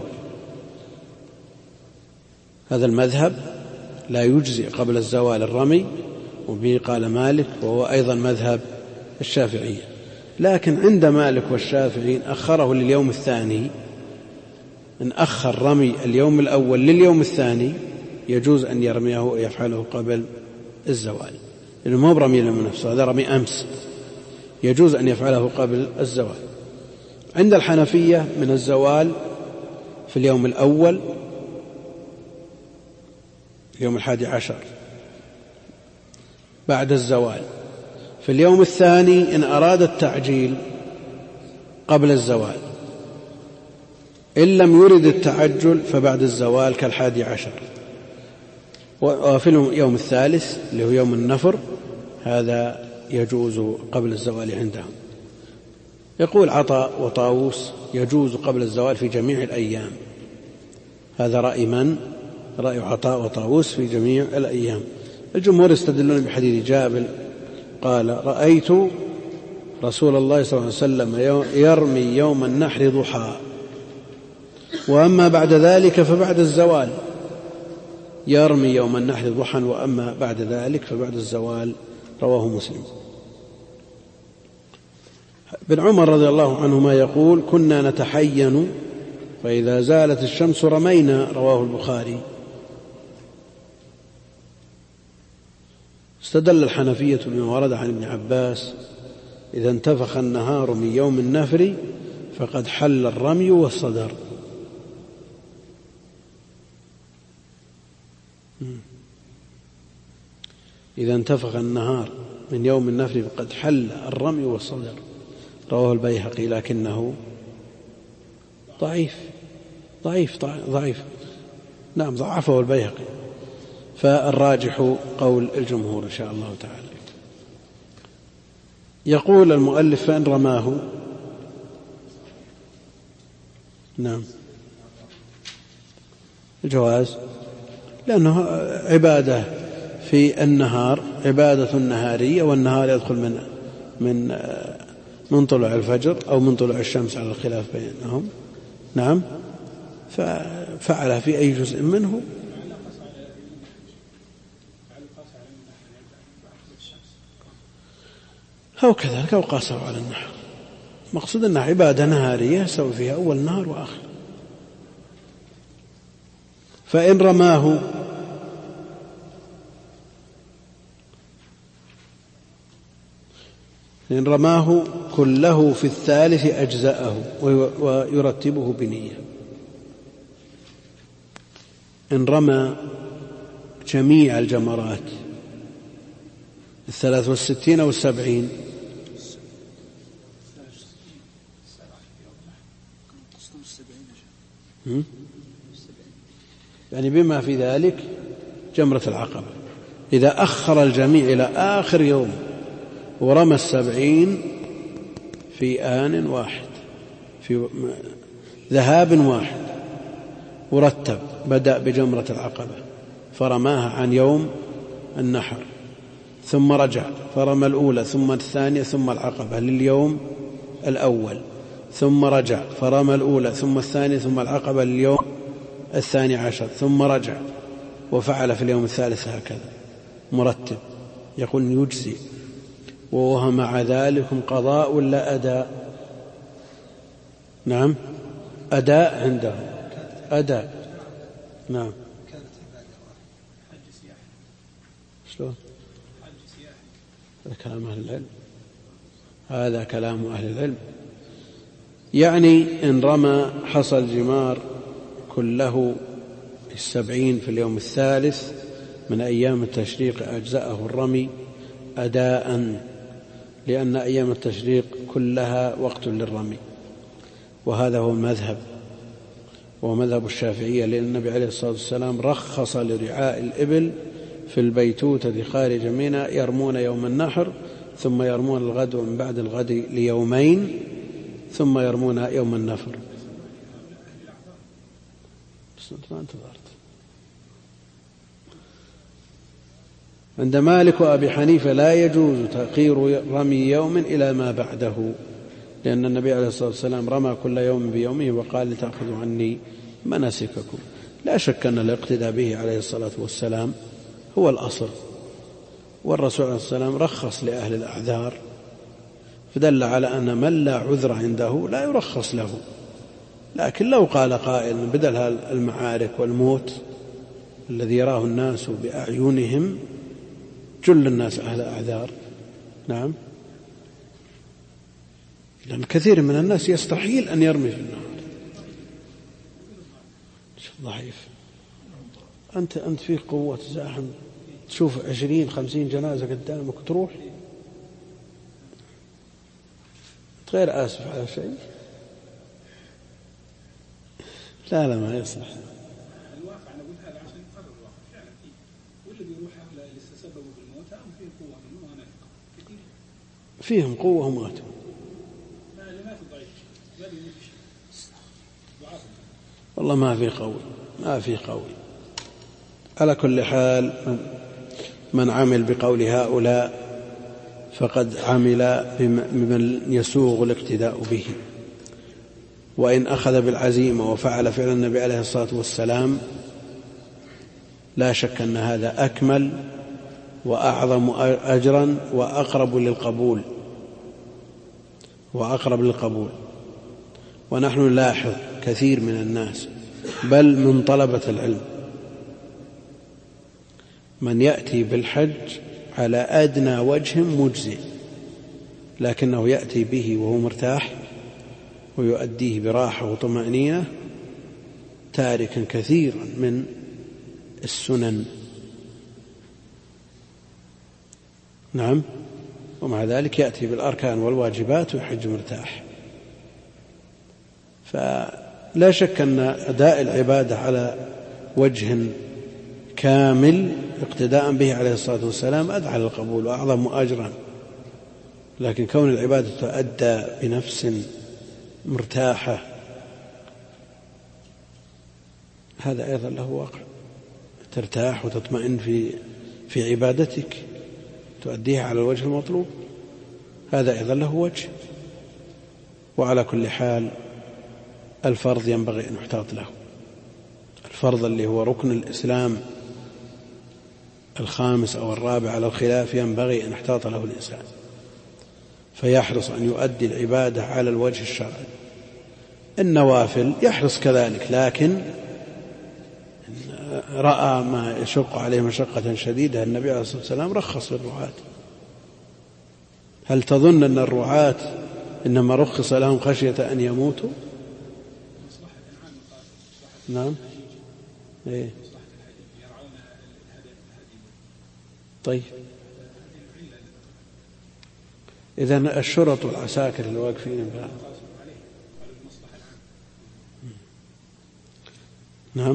هذا المذهب لا يجزئ قبل الزوال الرمي، وبه قال مالك وهو أيضا مذهب الشافعية. لكن عند مالك والشافعي أخره لليوم الثاني، إن أخر رمي اليوم الأول لليوم الثاني يجوز أن يرميه ويفعله قبل الزوال، لأنه ما هو برمي من نفسه، هذا رمي أمس، يجوز أن يفعله قبل الزوال. عند الحنفية من الزوال في اليوم الأول يوم 11 بعد الزوال، في اليوم الثاني إن أراد التعجيل قبل الزوال، إن لم يرد التعجل فبعد الزوال ك11. وفي اليوم الثالث اللي هو يوم النفر هذا يجوز قبل الزوال عندهم. يقول عطاء وطاووس يجوز قبل الزوال في جميع الأيام، هذا رأي من؟ رأي عطاء وطاووس في جميع الأيام. الجمهور يستدلون بحديث جابر قال رأيت رسول الله صلى الله عليه وسلم يرمي يوم النحر ضحى، وأما بعد ذلك فبعد الزوال، يرمي يوم النحر ضحى وأما بعد ذلك فبعد الزوال، رواه مسلم. ابن عمر رضي الله عنهما يقول كنا نتحين فإذا زالت الشمس رمينا، رواه البخاري. استدل الحنفية بما ورد عن ابن عباس إذا انتفخ النهار من يوم النفر فقد حل الرمي والصدر. إذا انتفخ النهار من يوم النفر فقد حل الرمي والصدر، رواه البيهقي لكنه ضعيف. نعم ضعفه البيهقي، فالراجح قول الجمهور إن شاء الله تعالى. يقول المؤلف فإن رماه، نعم الجواز، لأنه عبادة في النهار، عبادة نهارية، والنهار يدخل من طلوع الفجر أو من طلوع الشمس على الخلاف بينهم. نعم، ففعل في أي جزء منه أو كذلك أو قاسوا على النحر. مقصود أنها عبادة نهارية يسوي فيها أول نهار وآخر. فإن رماه كله في الثالث أجزأه ويرتبه بنية. إن رمى جميع الجمرات 63 أو 70 يعني بما في ذلك جمرة العقبة، إذا أخر الجميع إلى آخر يوم ورمى 70 في آن واحد في ذهاب واحد ورتب، بدأ بجمرة العقبة فرماها عن يوم النحر، ثم رجع فرمى الأولى ثم الثانية ثم العقبة لليوم الأول، ثم رجع فرمى الأولى ثم الثانية ثم العقبة لليوم 12، ثم رجع وفعل في اليوم الثالث هكذا مرتب، يقول يجزي. وهو مع ذلك قضاء لا أداء. نعم أداء عنده أداء. نعم شلون؟ هذا كلام أهل العلم، هذا كلام أهل العلم. يعني إن رمى حصل جمار كله 70 في اليوم الثالث من أيام التشريق أجزأه الرمي أداء، لأن أيام التشريق كلها وقت للرمي، وهذا هو المذهب ومذهب الشافعية، لأن النبي عليه الصلاة والسلام رخص لرعاء الإبل في البيتوتة خارج منى يرمون يوم النحر ثم يرمون الغد ومن بعد الغد ليومين ثم يرمون يوم النفر. بس أنت ما انتظرت. عند مالك وأبي حنيفة لا يجوز تأخير رمي يوم إلى ما بعده، لأن النبي عليه الصلاة والسلام رمى كل يوم بيومه وقال لتأخذوا عني مناسككم. لا شك أن الاقتداء به عليه الصلاة والسلام هو الأصل، والرسول عليه الصلاة والسلام رخص لأهل الأعذار، فدل على أن من لا عذر عنده لا يرخص له. لكن لو قال قائل بدل المعارك والموت الذي يراه الناس بأعينهم جل الناس أهل أعذار، نعم، لأن كثير من الناس يستحيل أن يرمي في النهار. ضعيف. أنت فيه قوة تزاحم، تشوف 20-50 جنازة قدامك تروح، غير آسف على شيء. لا ما يصلح. الواقع أنا قلت هذا عشان يقرر الواقع فعلا فيه، واللي بيروح هؤلاء اللي استسببوا بالموت هم فيهم قوة منه وأنا كثير فيهم قوة وماتوا. لا اللي ماتوا ضعيف لا بيموت شيء. والله ما في قوي. على كل حال من عمل بقول هؤلاء فقد عمل بمن يسوغ الاقتداء به، وإن أخذ بالعزيمة وفعل فعل النبي عليه الصلاة والسلام لا شك أن هذا أكمل وأعظم أجرا وأقرب للقبول. ونحن نلاحظ كثير من الناس بل من طلبة العلم من يأتي بالحج على أدنى وجه مجزئ، لكنه يأتي به وهو مرتاح ويؤديه براحة وطمأنينة، تاركا كثيرا من السنن. نعم، ومع ذلك يأتي بالأركان والواجبات ويحج مرتاح. فلا شك أن أداء العبادة على وجه كامل اقتداء به عليه الصلاة والسلام أدعى للقبول وأعظم أجرا، لكن كون العبادة تؤدى بنفس مرتاحة هذا أيضا له واقع، ترتاح وتطمئن في عبادتك تؤديها على الوجه المطلوب، هذا أيضا له وجه. وعلى كل حال الفرض ينبغي أن يحتاط له، الفرض اللي هو ركن الإسلام الخامس أو الرابع على الخلاف ينبغي أن يحتاط له الإنسان، فيحرص أن يؤدي العبادة على الوجه الشرعي. النوافل يحرص كذلك، لكن رأى ما يشق عليه مشقة شديدة النبي عليه الصلاة والسلام رخص للرعاة. هل تظن أن الرعاة إنما رخص لهم خشية أن يموتوا؟ نعم. إيه؟ طيب إذن الشرط والعساكر اللي واقفين بها. نعم،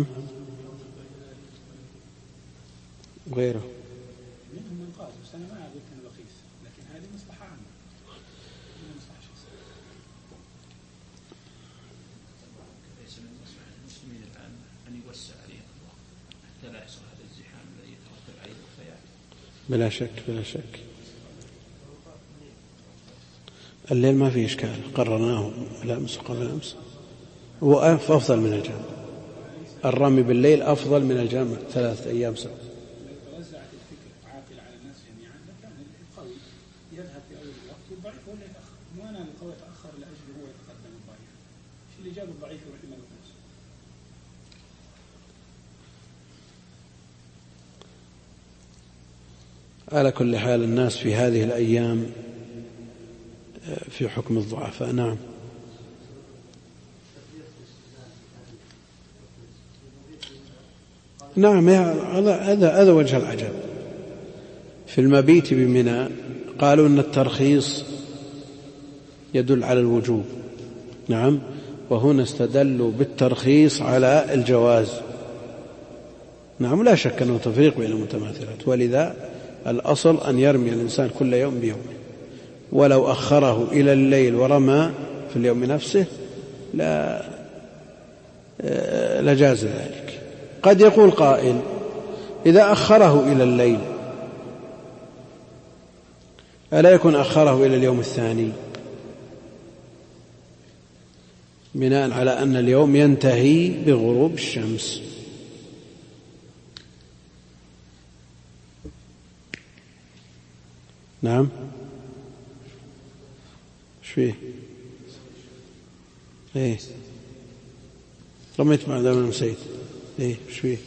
غيره منهم من قال بس أنا ما أقول كان رخيص، لكن هذه مصلحة عامة، مصلحة شخصية. ليس من مصلحة المسلمين الآن أن يوسع عليهم الوقت حتى لا يحصل هذا الزحام الذي يترتب عليه الوفيات. بلا شك الليل ما فيه إشكال، قررناه الأمس وقبل الأمس، هو أفضل من الجامع. الرمي بالليل أفضل من الجامع 3 أيام سوا. لو توزعت الفكر عاقل على الناس جميعا لكان القوي يذهب في أول الوقت والضعيف هو اللي يتأخر، ما أنا القوي يتأخر لأجله هو يتقدم الضعيف، شو اللي جاب الضعيف يروح يملك نفسه. على كل حال الناس في هذه الأيام في حكم الضعفاء. نعم. نعم، هذا وجه العجب في المبيت بمنى. قالوا أن الترخيص يدل على الوجوب، نعم، وهنا استدلوا بالترخيص على الجواز. نعم، لا شك أنه تفريق بين المتماثلات، ولذا الأصل أن يرمي الإنسان كل يوم بيومه، ولو أخره إلى الليل ورمى في اليوم نفسه لجاز ذلك. قد يقول قائل إذا أخره إلى الليل ألا يكون أخره إلى اليوم الثاني، بناء على أن اليوم ينتهي بغروب الشمس. نعم، ايش فيه؟ ايه رميت بعد ما نسيت. ايه ايش فيه؟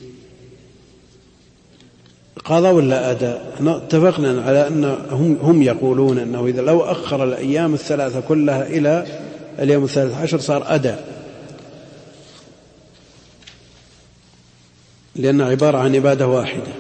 قضاء ولا أداء؟ احنا اتفقنا على أن هم يقولون أنه إذا لو أخر الأيام الثلاثة كلها إلى اليوم 13 صار أداء، لأنه عبارة عن عبادة واحدة.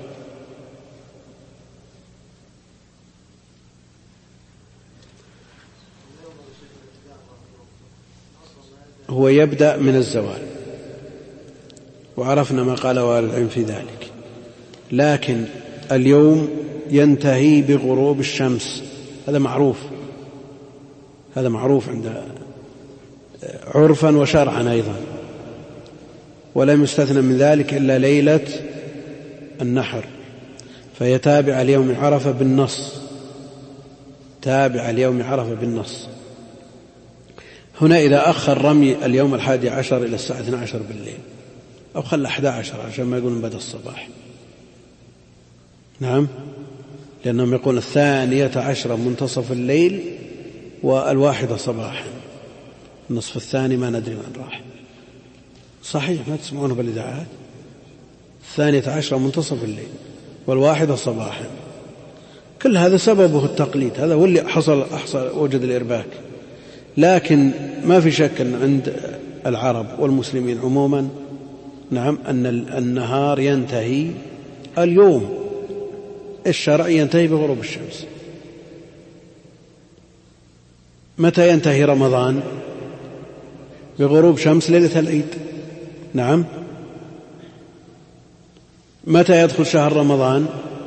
هو يبدأ من الزوال، وعرفنا ما قال أهل العلم في ذلك، لكن اليوم ينتهي بغروب الشمس، هذا معروف، هذا معروف عند عرفا وشرعا أيضا، ولم يستثنى من ذلك إلا ليلة النحر، فيتابع اليوم عرفة بالنص، تابع اليوم عرفة بالنص. هنا إذا أخر رمي اليوم 11 إلى الساعة 12 بالليل، أو خلى 11 عشان ما يقولون بدأ الصباح. نعم، لأنهم يقول 12 منتصف الليل 1 صباحا، النصف الثاني ما ندري من راح. صحيح، ما تسمعونه بالإذاعات، 12 منتصف الليل 1 صباحا. كل هذا سببه التقليد، هذا هو اللي حصل وجد الإرباك. لكن ما في شك أن عند العرب والمسلمين عموما نعم أن النهار ينتهي، اليوم الشرعي ينتهي بغروب الشمس. متى ينتهي رمضان؟ بغروب شمس ليلة العيد. نعم. متى يدخل شهر رمضان؟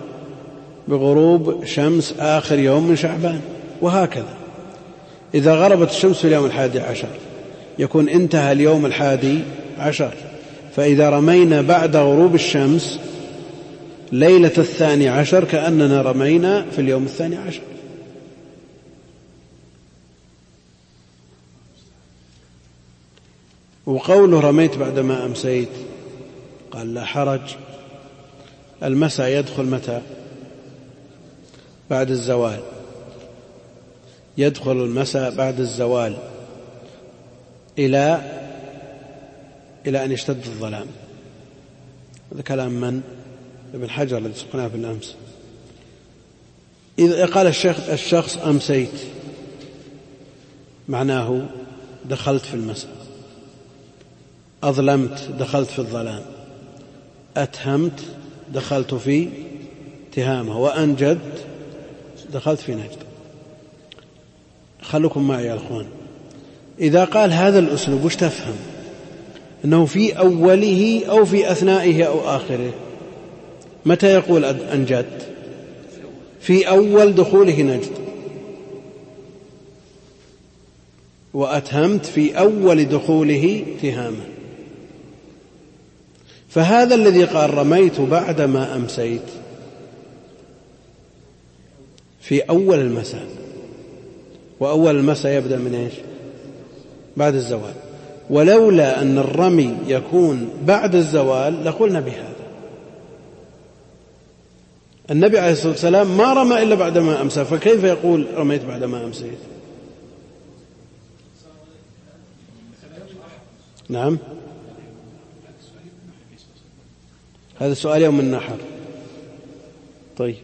بغروب شمس آخر يوم من شعبان، وهكذا. إذا غربت الشمس في اليوم 11 يكون انتهى اليوم 11، فإذا رمينا بعد غروب الشمس ليلة 12 كأننا رمينا في اليوم 12. وقوله رميت بعدما أمسيت قال لا حرج، المساء يدخل متى؟ بعد الزوال، يدخل المساء بعد الزوال إلى أن يشتد الظلام. هذا كلام من؟ ابن حجر الذي سقناه بالأمس. إذا قال الشخص أمسيت معناه دخلت في المساء، أظلمت دخلت في الظلام، أتهمت دخلت في تهامة، وأنجدت دخلت في نجد. خلوكم معي يا أخوان. إذا قال هذا الأسلوب وش تفهم؟ أنه في أوله أو في أثنائه أو آخره. متى يقول أنجدت؟ في أول دخوله نجد، وأتهمت في أول دخوله تهامة. فهذا الذي قال رميت بعدما أمسيت في أول المساء، وأول المساء يبدأ من إيش؟ بعد الزوال. ولولا أن الرمي يكون بعد الزوال لقلنا بهذا. النبي عليه الصلاة والسلام ما رمى إلا بعدما أمسى، فكيف يقول رميت بعدما أمسيت؟ نعم، هذا سؤال يوم النحر. طيب،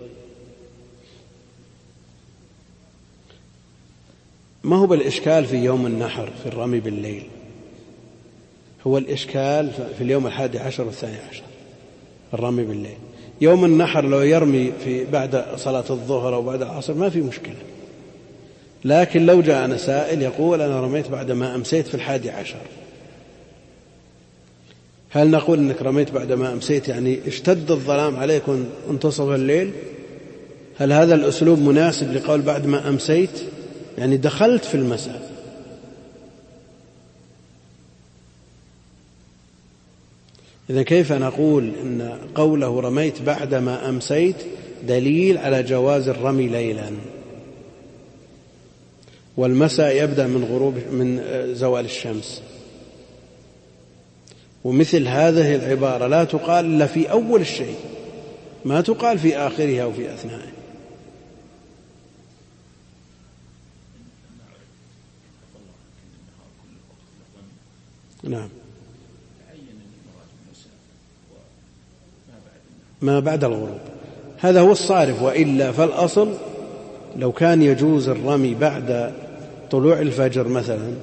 ما هو بالإشكال في يوم النحر في الرمي بالليل؟ هو الإشكال في اليوم 11 و12 الرمي بالليل. يوم النحر لو يرمي في بعد صلاة الظهر أو بعد العصر ما في مشكلة، لكن لو جاء سائل يقول أنا رميت بعدما أمسيت في 11، هل نقول أنك رميت بعدما أمسيت يعني اشتد الظلام عليك وانتصف الليل؟ هل هذا الأسلوب مناسب لقول بعدما أمسيت؟ يعني دخلت في المساء. إذن كيف نقول إن قوله رميت بعدما أمسيت دليل على جواز الرمي ليلا، والمساء يبدأ من زوال الشمس؟ ومثل هذه العبارة لا تقال إلا في أول الشيء، ما تقال في آخره أو في أثنائه. نعم، ما بعد الغروب هذا هو الصارف، وإلا فالأصل لو كان يجوز الرمي بعد طلوع الفجر مثلا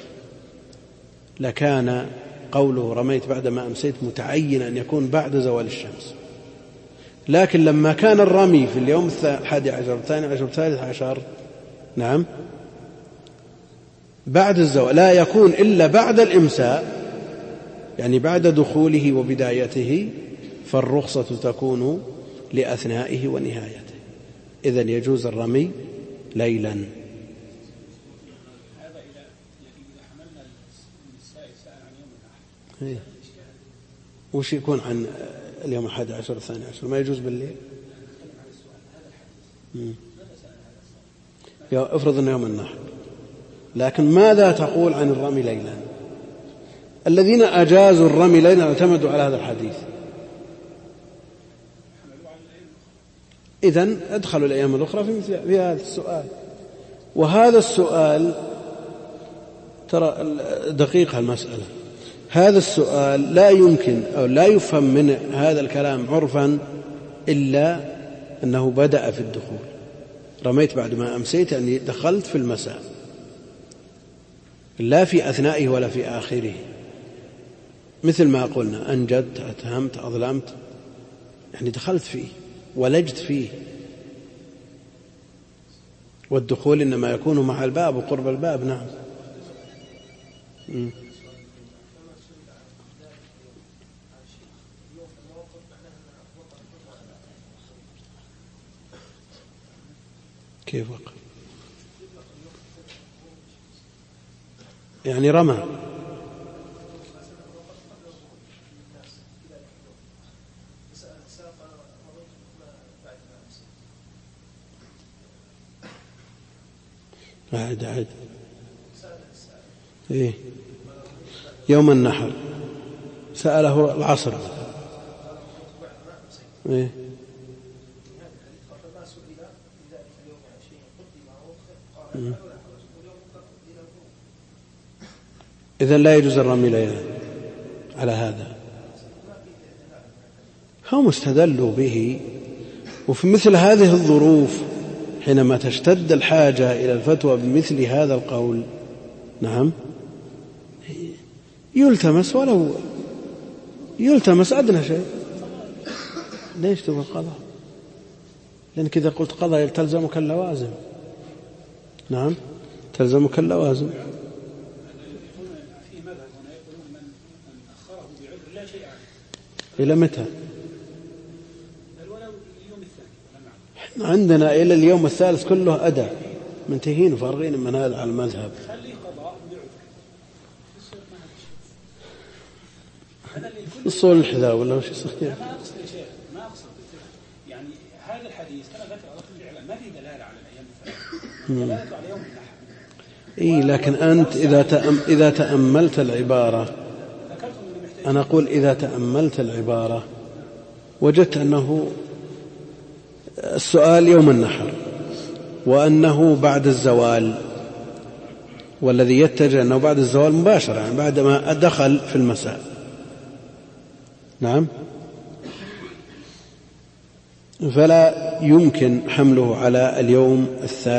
لكان قوله رميت بعدما أمسيت متعين أن يكون بعد زوال الشمس، لكن لما كان الرمي في اليوم 11 والثاني عشر والثالث عشر نعم بعد الزوال لا يكون إلا بعد الإمساء، يعني بعد دخوله وبدايته، فالرخصة تكون لأثنائه ونهايته. إذن يجوز الرمي ليلا. هذا إذا حملنا السائل سأل عن يوم الأحد وش يكون عن اليوم 11 والثاني عشر؟ ما يجوز بالليل؟ افرض أنه يوم النحر، لكن ماذا تقول عن الرمي ليلا؟ الذين أجازوا الرمي ليلا اعتمدوا على هذا الحديث، إذن ادخلوا الأيام الأخرى في هذا السؤال. وهذا السؤال ترى دقيقة المسألة، هذا السؤال لا يمكن أو لا يفهم من هذا الكلام عرفا إلا أنه بدأ في الدخول. رميت بعد ما أمسيت أني دخلت في المساء، لا في أثنائه ولا في آخره، مثل ما قلنا أنجدت، أتهمت، أظلمت، يعني دخلت فيه ولجت فيه. والدخول إنما يكون مع الباب وقرب الباب. نعم. كيف وقف؟ يعني رمى. عاد إيه؟ يوم النحر سأله العصر إيه؟ إذن لا يجوز الرمي ليلا على هذا. هم استدلوا به، وفي مثل هذه الظروف حينما تشتد الحاجة إلى الفتوى بمثل هذا القول نعم يلتمس، ولو يلتمس أدنى شيء. ليش تقول قضاء؟ لأنك إذا قلت قضاء تلزمك اللوازم. نعم تلزمك اللوازم. إلى متى؟ عندنا إلى اليوم الثالث كله أداء، منتهين وفارغين من هذا على المذهب. الصول الحذاء ولا وش يصير؟ ما أقصد يا شيخ، ما أقصد يعني هذا الحديث كما ذكر رسول الله ما في دلالة على الأيام الثلاث، دلالة على يوم النحر. إيه لكن أنت إذا تأملت العبارة، أنا أقول إذا تأملت العبارة وجدت أنه السؤال يوم النحر وأنه بعد الزوال، والذي يتجه أنه بعد الزوال مباشرة، يعني بعدما دخل في المساء. نعم فلا يمكن حمله على اليوم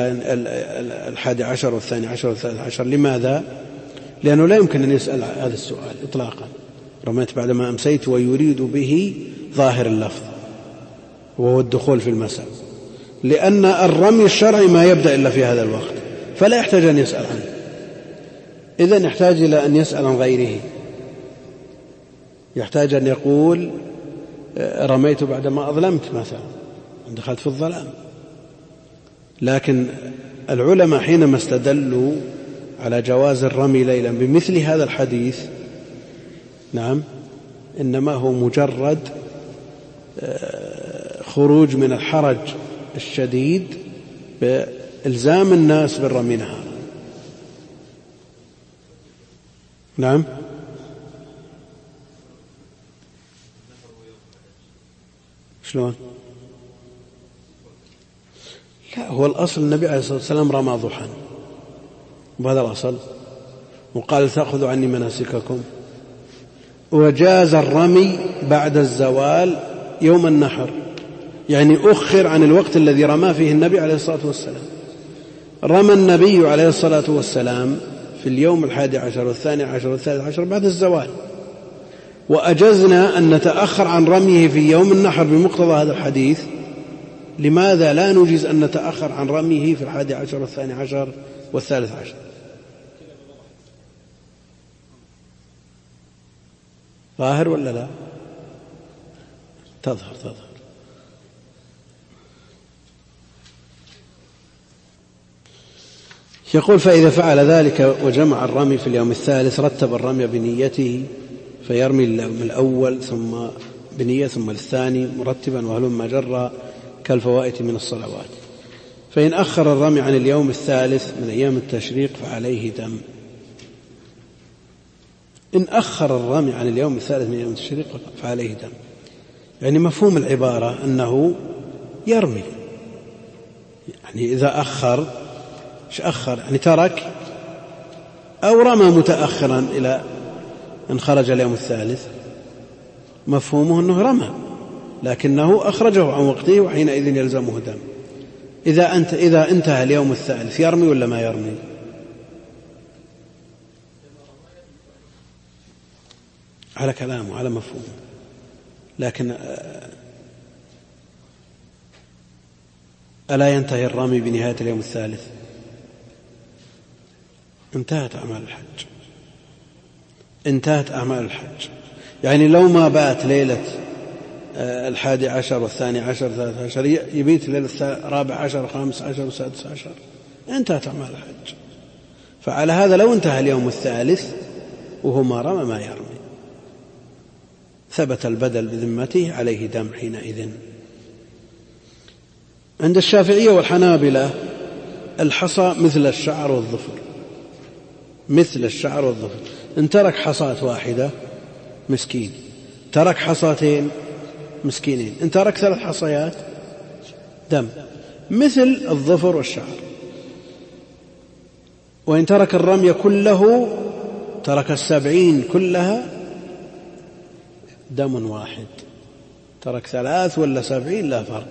11 والثاني عشر والثالث عشر. لماذا؟ لأنه لا يمكن أن يسأل هذا السؤال إطلاقا. رميت بعدما أمسيت ويريد به ظاهر اللفظ وهو الدخول في المساء، لأن الرمي الشرعي ما يبدأ إلا في هذا الوقت، فلا يحتاج أن يسأل عنه. إذن يحتاج إلى أن يسأل عن غيره، يحتاج أن يقول رميت بعدما أظلمت مثلا، دخلت في الظلام. لكن العلماء حينما استدلوا على جواز الرمي ليلا بمثل هذا الحديث نعم إنما هو مجرد خروج من الحرج الشديد بإلزام الناس بالرمي نهارا. نعم. شلون؟ لا، هو الأصل النبي عليه الصلاة والسلام رمى ضحى، وهذا الأصل، وقال تأخذوا عني مناسككم. وجاز الرمي بعد الزوال يوم النحر، يعني أخر عن الوقت الذي رمى فيه النبي عليه الصلاة والسلام. رمى النبي عليه الصلاة والسلام في اليوم 11 والثاني عشر والثالث عشر بعد الزوال، وأجزنا أن نتأخر عن رميه في يوم النحر بمقتضى هذا الحديث. لماذا لا نجيز أن نتأخر عن رميه في 11 والثاني عشر والثالث عشر؟ ظاهر ولا لا؟ تظهر. يقول فإذا فعل ذلك وجمع الرمي في اليوم الثالث رتب الرمي بنيته، فيرمي اليوم الأول ثم بنية ثم الثاني مرتبا وهلما جرى كالفوائت من الصلوات. فإن أخر الرمي عن اليوم الثالث من أيام التشريق فعليه دم. إن أخر الرمي عن اليوم الثالث من أيام التشريق فعليه دم، يعني مفهوم العبارة أنه يرمي، يعني إذا أخر يعني ترك أو رمى متأخرا إلى أن خرج اليوم الثالث، مفهومه أنه رمى لكنه أخرجه عن وقته وحينئذ يلزمه دم. إذا انتهى اليوم الثالث يرمي ولا ما يرمي؟ على كلامه على مفهومه، لكن ألا ينتهي الرمي بنهاية اليوم الثالث؟ انتهت أعمال الحج. يعني لو ما بات ليلة 11 والثاني عشر 13 يبيت ليلة 14 و15 و16 انتهت أعمال الحج. فعلى هذا لو انتهى اليوم الثالث وهو ما رمى ما يرمي، ثبت البدل بذمته، عليه دم حينئذ. عند الشافعية والحنابلة الحصى مثل الشعر والظفر، إن ترك حصاة واحدة مسكين، ترك حصاتين مسكينين، إن ترك 3 حصيات دم، مثل الظفر والشعر. وإن ترك الرمي كله، ترك 70 كلها، دم واحد. ترك 3 ولا 70 لا فرق.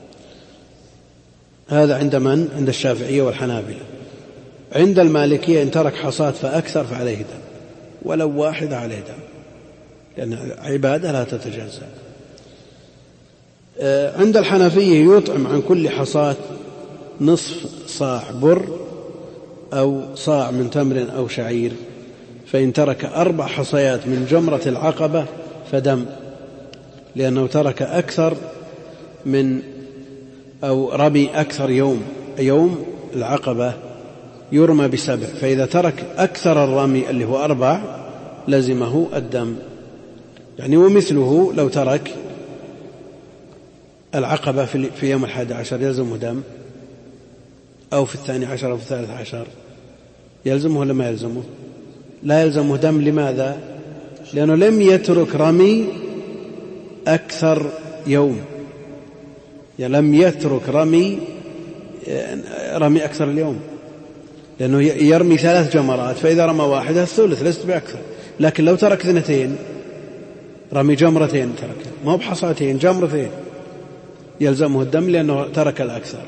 هذا عند من؟ عند الشافعية والحنابلة. عند المالكية إن ترك حصاة فأكثر فعليه دم، ولو واحدة عليه دم، لأن عبادة لا تتجزأ. عند الحنفية يطعم عن كل حصاة نصف صاع بر أو صاع من تمر أو شعير. فإن ترك 4 حصيات من جمرة العقبة فدم، لأنه ترك أكثر من أو رمي أكثر يوم العقبة يرمى ب7، فإذا ترك أكثر الرمي اللي هو 4 لزمه الدم. يعني ومثله لو ترك العقبة في يوم 11 يلزمه دم، أو في 12 أو في 13 يلزمه ولا ما يلزمه؟ لا يلزمه دم. لماذا؟ لأنه لم يترك رمي أكثر يوم، يعني لم يترك رمي أكثر اليوم، لأنه يرمي 3 جمرات، فإذا رمى واحدة الثلث ليست بأكثر. لكن لو ترك 2 رمي جمرتين، ترك ما هو بحصاتين جمرتين، يلزمه الدم لأنه ترك الأكثر.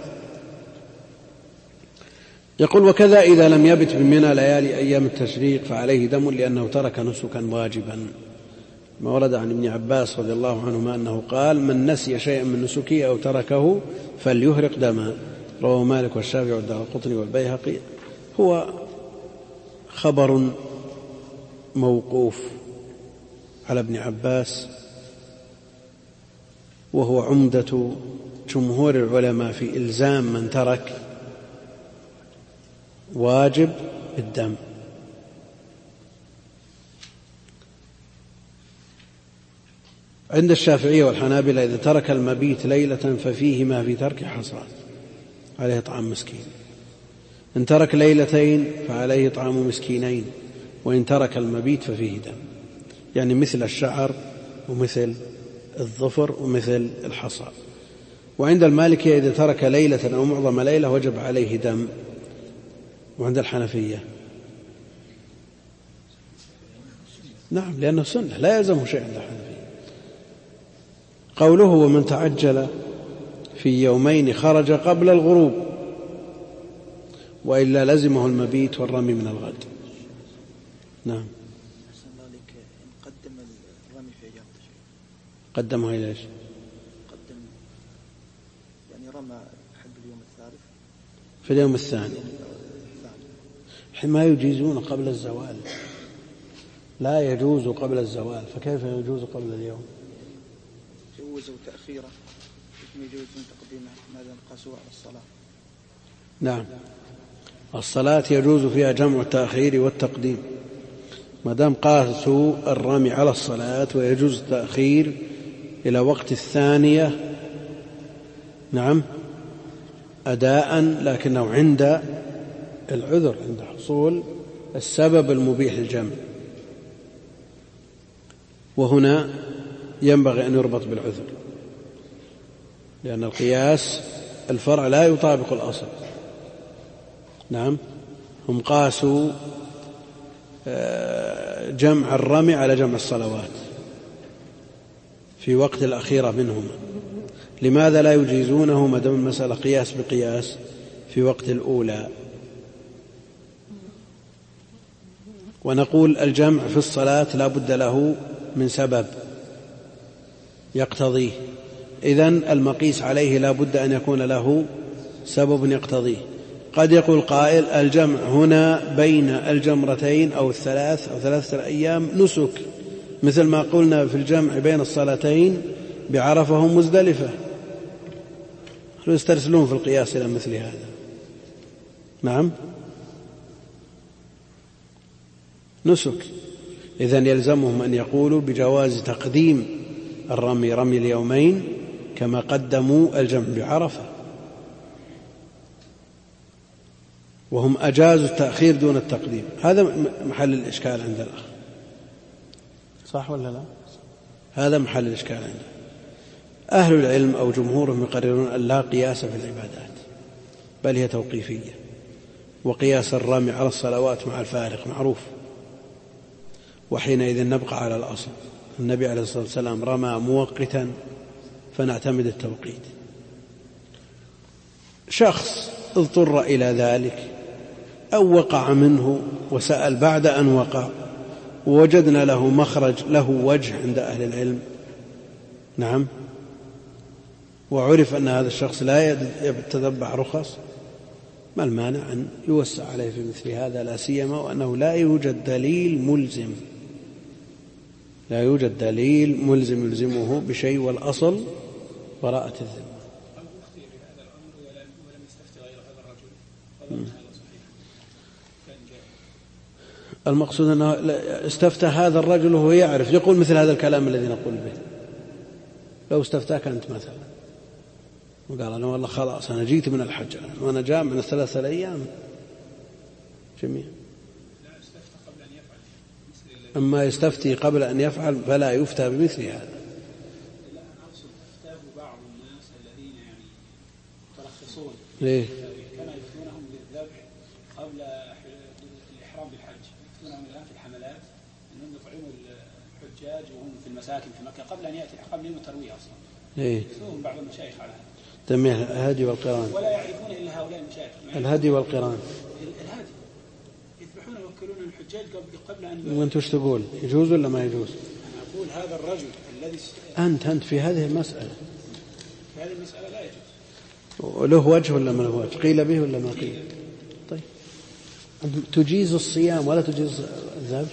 يقول وكذا إذا لم يبت بمنى ليالي أيام التشريق فعليه دم، لأنه ترك نسكا واجبا. ما ورد عن ابن عباس رضي الله عنهما أنه قال من نسي شيئا من نسكه أو تركه فليهرق دما. رواه مالك والشافعي والدارقطني والبيهقي. هو خبر موقوف على ابن عباس، وهو عمدة جمهور العلماء في إلزام من ترك واجب بالدم. عند الشافعية والحنابلة إذا ترك المبيت ليلة ففيه ما في ترك حصرات، عليه طعام مسكين. إن ترك ليلتين فعليه طعام مسكينين، وإن ترك المبيت ففيه دم، يعني مثل الشعر ومثل الظفر ومثل الحصى. وعند المالكية إذا ترك ليلة أو معظم ليلة وجب عليه دم. وعند الحنفية نعم لأنه سنة لا يلزمه شيء عند الحنفية. قوله ومن تعجل في يومين خرج قبل الغروب وإلا لزمه المبيت والرمي من الغد. نعم. قدم الرمي في أيام قدمه إلى إيش؟ قدم يعني رمى حق اليوم الثالث في اليوم الثاني ما يجيزون قبل الزوال، لا يجوز قبل الزوال، فكيف يجوز قبل اليوم؟ جوزوا تأخيره ثم يجوزون تقديمه ما دام قاسوا على الصلاة. نعم الصلاة يجوز فيها جمع التأخير والتقديم ما دام قاسوا الرمي على الصلاة، ويجوز التأخير إلى وقت الثانية نعم أداء، لكنه عند العذر، عند حصول السبب المبيح للجمع. وهنا ينبغي أن يربط بالعذر، لأن القياس الفرع لا يطابق الأصل. نعم هم قاسوا جمع الرمي على جمع الصلوات في وقت الأخيرة منهما، لماذا لا يجيزونه ما دام المسألة قياس بقياس في وقت الأولى؟ ونقول الجمع في الصلاة لا بد له من سبب يقتضيه، إذن المقيس عليه لا بد أن يكون له سبب يقتضيه. قد يقول قائل الجمع هنا بين الجمرتين أو الثلاث أو 3 أيام نسك، مثل ما قلنا في الجمع بين الصلاتين بعرفة ومزدلفة، يسترسلون في القياس إلى مثل هذا. نعم نسك، إذن يلزمهم أن يقولوا بجواز تقديم الرمي رمي اليومين كما قدموا الجمع بعرفة، وهم أجازوا التأخير دون التقديم. هذا محل الإشكال عند الأخ، صح ولا لا؟ هذا محل الإشكال عنده. أهل العلم أو جمهورهم يقررون أن لا قياس في العبادات، بل هي توقيفية، وقياس الرمي على الصلوات مع الفارق معروف، وحينئذ نبقى على الأصل. النبي عليه الصلاة والسلام رمى مؤقتا فنعتمد التوقيت. شخص اضطر إلى ذلك أو وقع منه وسأل بعد أن وقع ووجدنا له مخرج له وجه عند أهل العلم، نعم، وعرف أن هذا الشخص لا يتتبع رخص، ما المانع أن يوسع عليه في مثل هذا، لا سيما وأنه لا يوجد دليل ملزم، لا يوجد دليل ملزم يلزمه بشيء، والأصل براءة الذمة. المقصود أنه استفتى هذا الرجل وهو يعرف، يقول مثل هذا الكلام الذي نقول به. لو استفتاك أنت مثلا وقال أنا والله خلاص أنا جيت من الحج وأنا جاء من 3 أيام جميعا، أما يستفتي قبل أن يفعل فلا يفتى بمثل هذا. لا أنا أقصد أفتاه بعض الناس الذين يعني يترخصون ليه؟ كما يفتونهم للذبح قبل الإحرام بالحج، يفتونهم الآن في الحملات أنهم يطعموا الحجاج وهم في المساكن في مكة قبل أن يأتي قبل يوم التروية أصلا. ليه؟ يفتون بعض المشايخ على هذا. تسميه الهدي والقران، ولا يعرفون إلا هؤلاء المشايخ. الهدي والقران، الهدي يذبحون ويوكلون الحجاج قبل أن. وأنت وش تقول؟ يجوز ولا ما يجوز؟ أنا أقول هذا الرجل الذي أنت في هذه المسألة، في هذه المسألة لا يجوز. له وجه ولا ما له وجه؟ قيل به ولا ما قيل؟ طيب تجيز الصيام ولا تجيز الذبح؟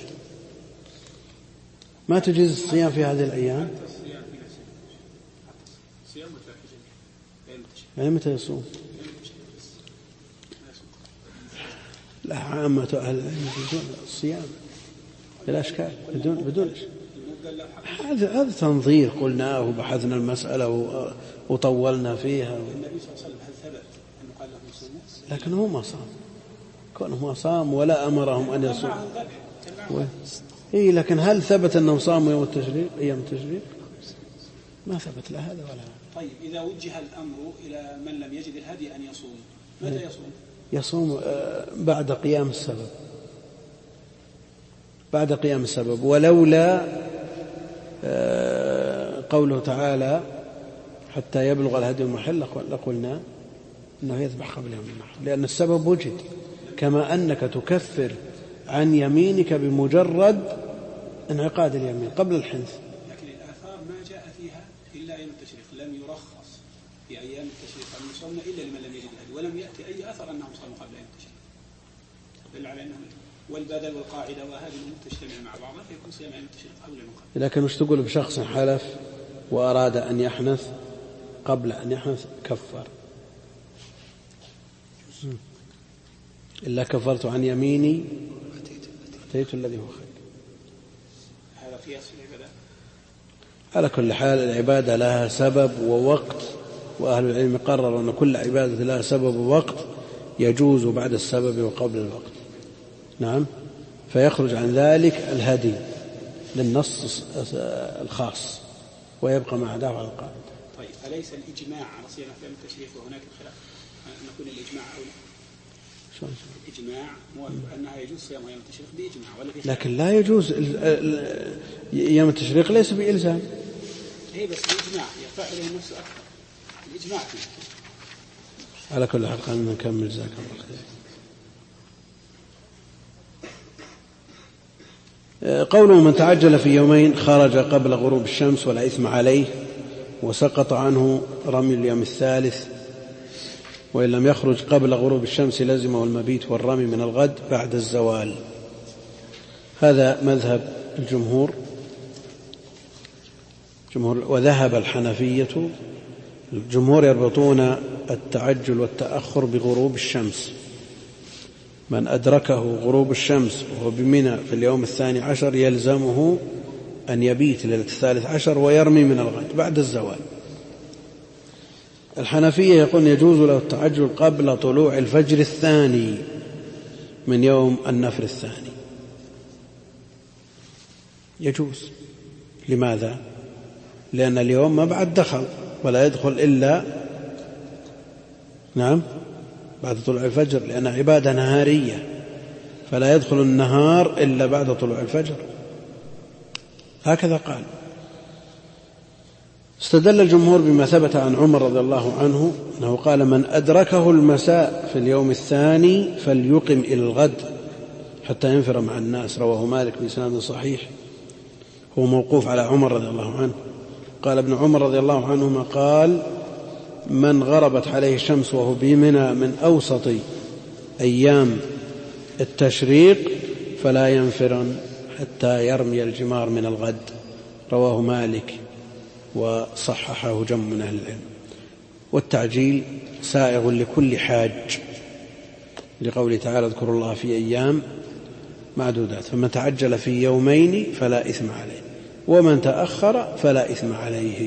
ما تجيز الصيام في هذه الأيام؟ يعني متى يصوم؟ لا، عامة أهل العلم يجوزون الصيام بلا إشكال بدون قال لا هذا تنظير قلناه وبحثنا المسألة وطولنا فيها. النبي صلى الله عليه وسلم هل ثبت أنه قال لهم يصوموا؟ لكن هو ما صام، كونه ما صام ولا أمرهم أن يصوموا. إيه لكن هل ثبت أنهم صاموا يوم التشريق أيام التشريق؟ ما ثبت لا هذا ولا هذا. طيب إذا وجه الأمر إلى من لم يجد الهدي أن يصوم متى يصوم؟ يصوم بعد قيام السبب، بعد قيام السبب. ولولا قوله تعالى حتى يبلغ الهدي المحل لقلنا أنه يذبح قبل يوم النحر، لأن السبب وجد، كما أنك تكفر عن يمينك بمجرد انعقاد اليمين قبل الحنث. لكن الآثار ما جاء فيها إلا يوم التشريق، لم يرخص في أيام التشريق أن يصومن إلا لمن لم يجد الهدي، ولم يأتي أي أثر أنهم صاموا قبل يوم التشريق، دل على أنهم والبدل والقاعدة وهذه الأمور تجتمع مع بعضها فيكون صيام أيام التشريق قبل يوم القبل. لكن وش تقول بشخص حلف وأراد أن يحنث قبل أن يحنث كفر؟ إلا كفرت عن يميني أتيت الذي هو خير. هذا قياس العبادة. على كل حال العبادة لها سبب ووقت، وأهل العلم قرروا أن كل عبادة لها سبب ووقت يجوز بعد السبب وقبل الوقت. نعم، فيخرج عن ذلك الهدي للنص الخاص ويبقى مع عداه على القاعدة. طيب أليس الإجماع على صيام أيام التشريق وهناك خلاف أن يكون الإجماع أو لا؟ إجماع أنها يجوز صيام أيام التشريق بإجماع ولا بخلاف؟ لكن لا يجوز أيام التشريق ليس بإلزام. إيه بس الإجماع يرفع إليه النفس أكثر الإجماع فيه. على كل حال خلينا نكمل جزاك الله خير. قوله من تعجل في يومين خرج قبل غروب الشمس ولا إثم عليه، وسقط عنه رمي اليوم الثالث، وإن لم يخرج قبل غروب الشمس لزمه المبيت والرمي من الغد بعد الزوال. هذا مذهب الجمهور. وذهب الحنفية. الجمهور يربطون التعجل والتأخر بغروب الشمس. من أدركه غروب الشمس وهو بمنى في اليوم 12 يلزمه أن يبيت ليلة 13 ويرمي من الغد بعد الزوال. الحنفية يقول يجوز له التعجل قبل طلوع الفجر الثاني من يوم النفر الثاني، يجوز. لماذا؟ لأن اليوم ما بعد دخل ولا يدخل إلا بعد طلوع الفجر، لأن عبادة نهارية فلا يدخل النهار إلا بعد طلوع الفجر. هكذا قال. استدل الجمهور بما ثبت عن عمر رضي الله عنه أنه قال من أدركه المساء في اليوم الثاني فليقم إلى الغد حتى ينفر مع الناس. رواه مالك بإسناد صحيح، هو موقوف على عمر رضي الله عنه. قال ابن عمر رضي الله عنهما قال من غربت عليه الشمس وهو بمنى من أوسط أيام التشريق فلا ينفرن حتى يرمي الجمار من الغد. رواه مالك وصححه جمع من أهل العلم. والتعجيل سائغ لكل حاج، لقوله تعالى اذكروا الله في أيام معدودات، فمن تعجل في يومين فلا إثم عليه، ومن تأخر فلا إثم عليه.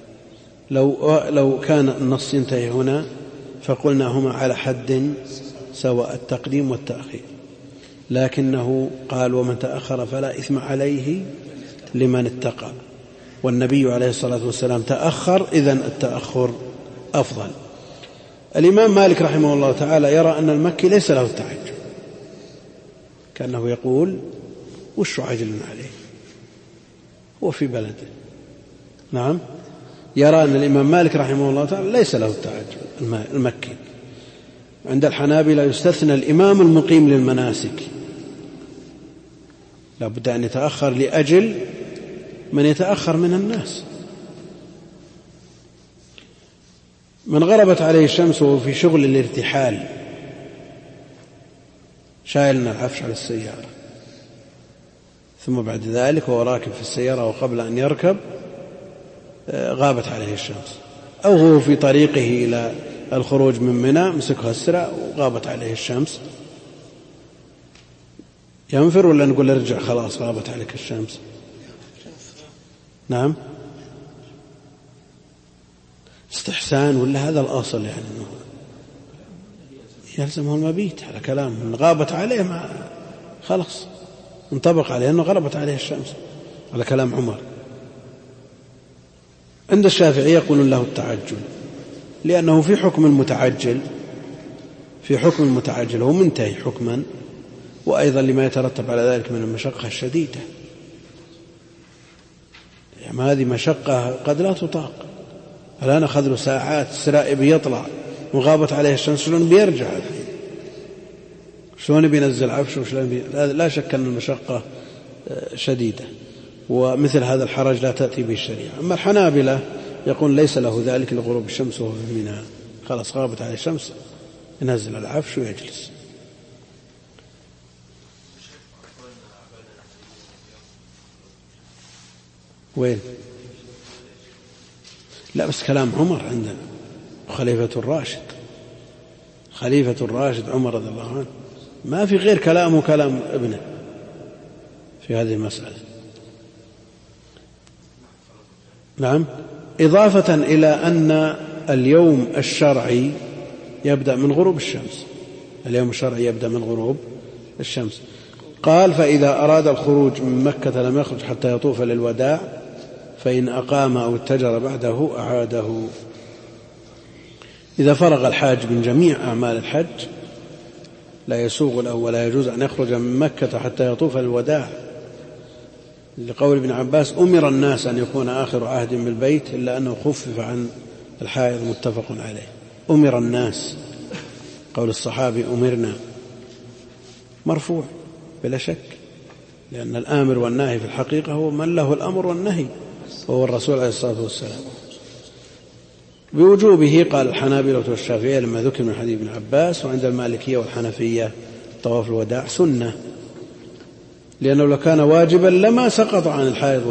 لو كان النص ينتهي هنا فقلنا هما على حد سواء التقديم والتأخير، لكنه قال ومن تأخر فلا إثم عليه لمن اتقى، والنبي عليه الصلاة والسلام تأخر، إذن التأخر أفضل. الإمام مالك رحمه الله تعالى يرى أن المكي ليس له التعجل، كأنه يقول وش عجلنا عليه هو في بلده. نعم، يرى أن الإمام مالك رحمه الله تعالى ليس له التعجل المكي. عند الحنابلة يستثنى الإمام المقيم للمناسك، لا بد أن يتأخر لأجل من يتأخر من الناس. من غربت عليه الشمس وهو في شغل الارتحال، شايلنا العفش على السيارة، ثم بعد ذلك وهو راكب في السيارة وقبل أن يركب غابت عليه الشمس، أو هو في طريقه إلى الخروج من منى مسكها السرع وغابت عليه الشمس، ينفر ولا نقول ارجع خلاص غابت عليك الشمس؟ نعم استحسان ولا هذا الأصل يعني أنه يلزمه المبيت على كلامه إن غابت عليه ما خلص انطبق عليه أنه غربت عليه الشمس على كلام عمر. عند الشافعي يقول له التعجل لأنه في حكم المتعجل هو منتهي حكما وأيضا لما يترتب على ذلك من المشقة الشديدة يعني هذه مشقة قد لا تطاق. الآن أخذ له ساعات السرائب يطلع وغابت عليه الشمس شلون بيرجع الحين شلون بينزل عفشه لا شك أن المشقة شديدة ومثل هذا الحرج لا تأتي به الشريعة. أما الحنابلة يقول ليس له ذلك لغروب الشمس وهو في منى خلاص غابت عليه الشمس ينزل العفش ويجلس. وين لا بس كلام عمر عندنا خليفة الراشد عمر رضي الله عنه ما في غير كلامه كلام ابنه في هذه المسألة. نعم إضافة إلى أن اليوم الشرعي يبدأ من غروب الشمس. قال فإذا أراد الخروج من مكة لم يخرج حتى يطوف للوداع فإن أقام أو اتجر بعده أعاده. إذا فرغ الحاج من جميع أعمال الحج لا يسوغ له ولا يجوز أن يخرج من مكة حتى يطوف للوداع لقول ابن عباس أمر الناس أن يكون آخر عهد بالبيت إلا أنه خفف عن الحائض متفق عليه. أمر الناس قول الصحابي أمرنا مرفوع بلا شك لأن الآمر والناهي في الحقيقة هو من له الأمر والنهي وهو الرسول عليه الصلاة والسلام. بوجوبه قال الحنابلة والشافعية لما ذكر من حديث ابن عباس. وعند المالكية والحنفية طواف الوداع سنة لأنه لو كان واجبا لما سقط عن الحائض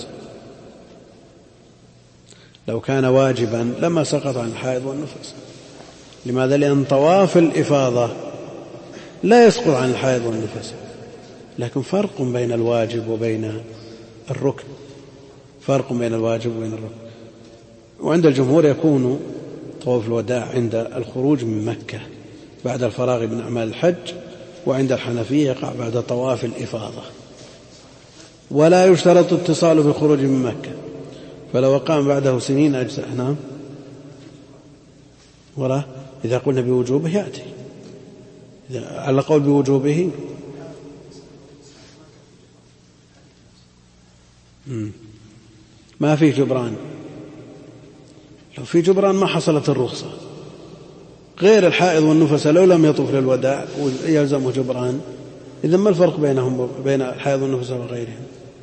والنفس. لماذا؟ لأن طواف الإفاضة لا يسقط عن الحائض والنفس لكن فرق بين الواجب وبين الركن. وعند الجمهور يكون طواف الوداع عند الخروج من مكة بعد الفراغ من أعمال الحج وعند الحنفية يقع بعد طواف الإفاضة ولا يشترط اتصال بالخروج من مكة فلو قام بعده سنين أجزاء. نعم ولا إذا قلنا بوجوبه يأتي على قول بوجوبه ما في جبران. لو في جبران ما حصلت الرخصة. غير الحائض والنفس لو لم يطوف للوداع يلزمه جبران إذن ما الفرق بينهم بين الحائض والنفس وغيرهم؟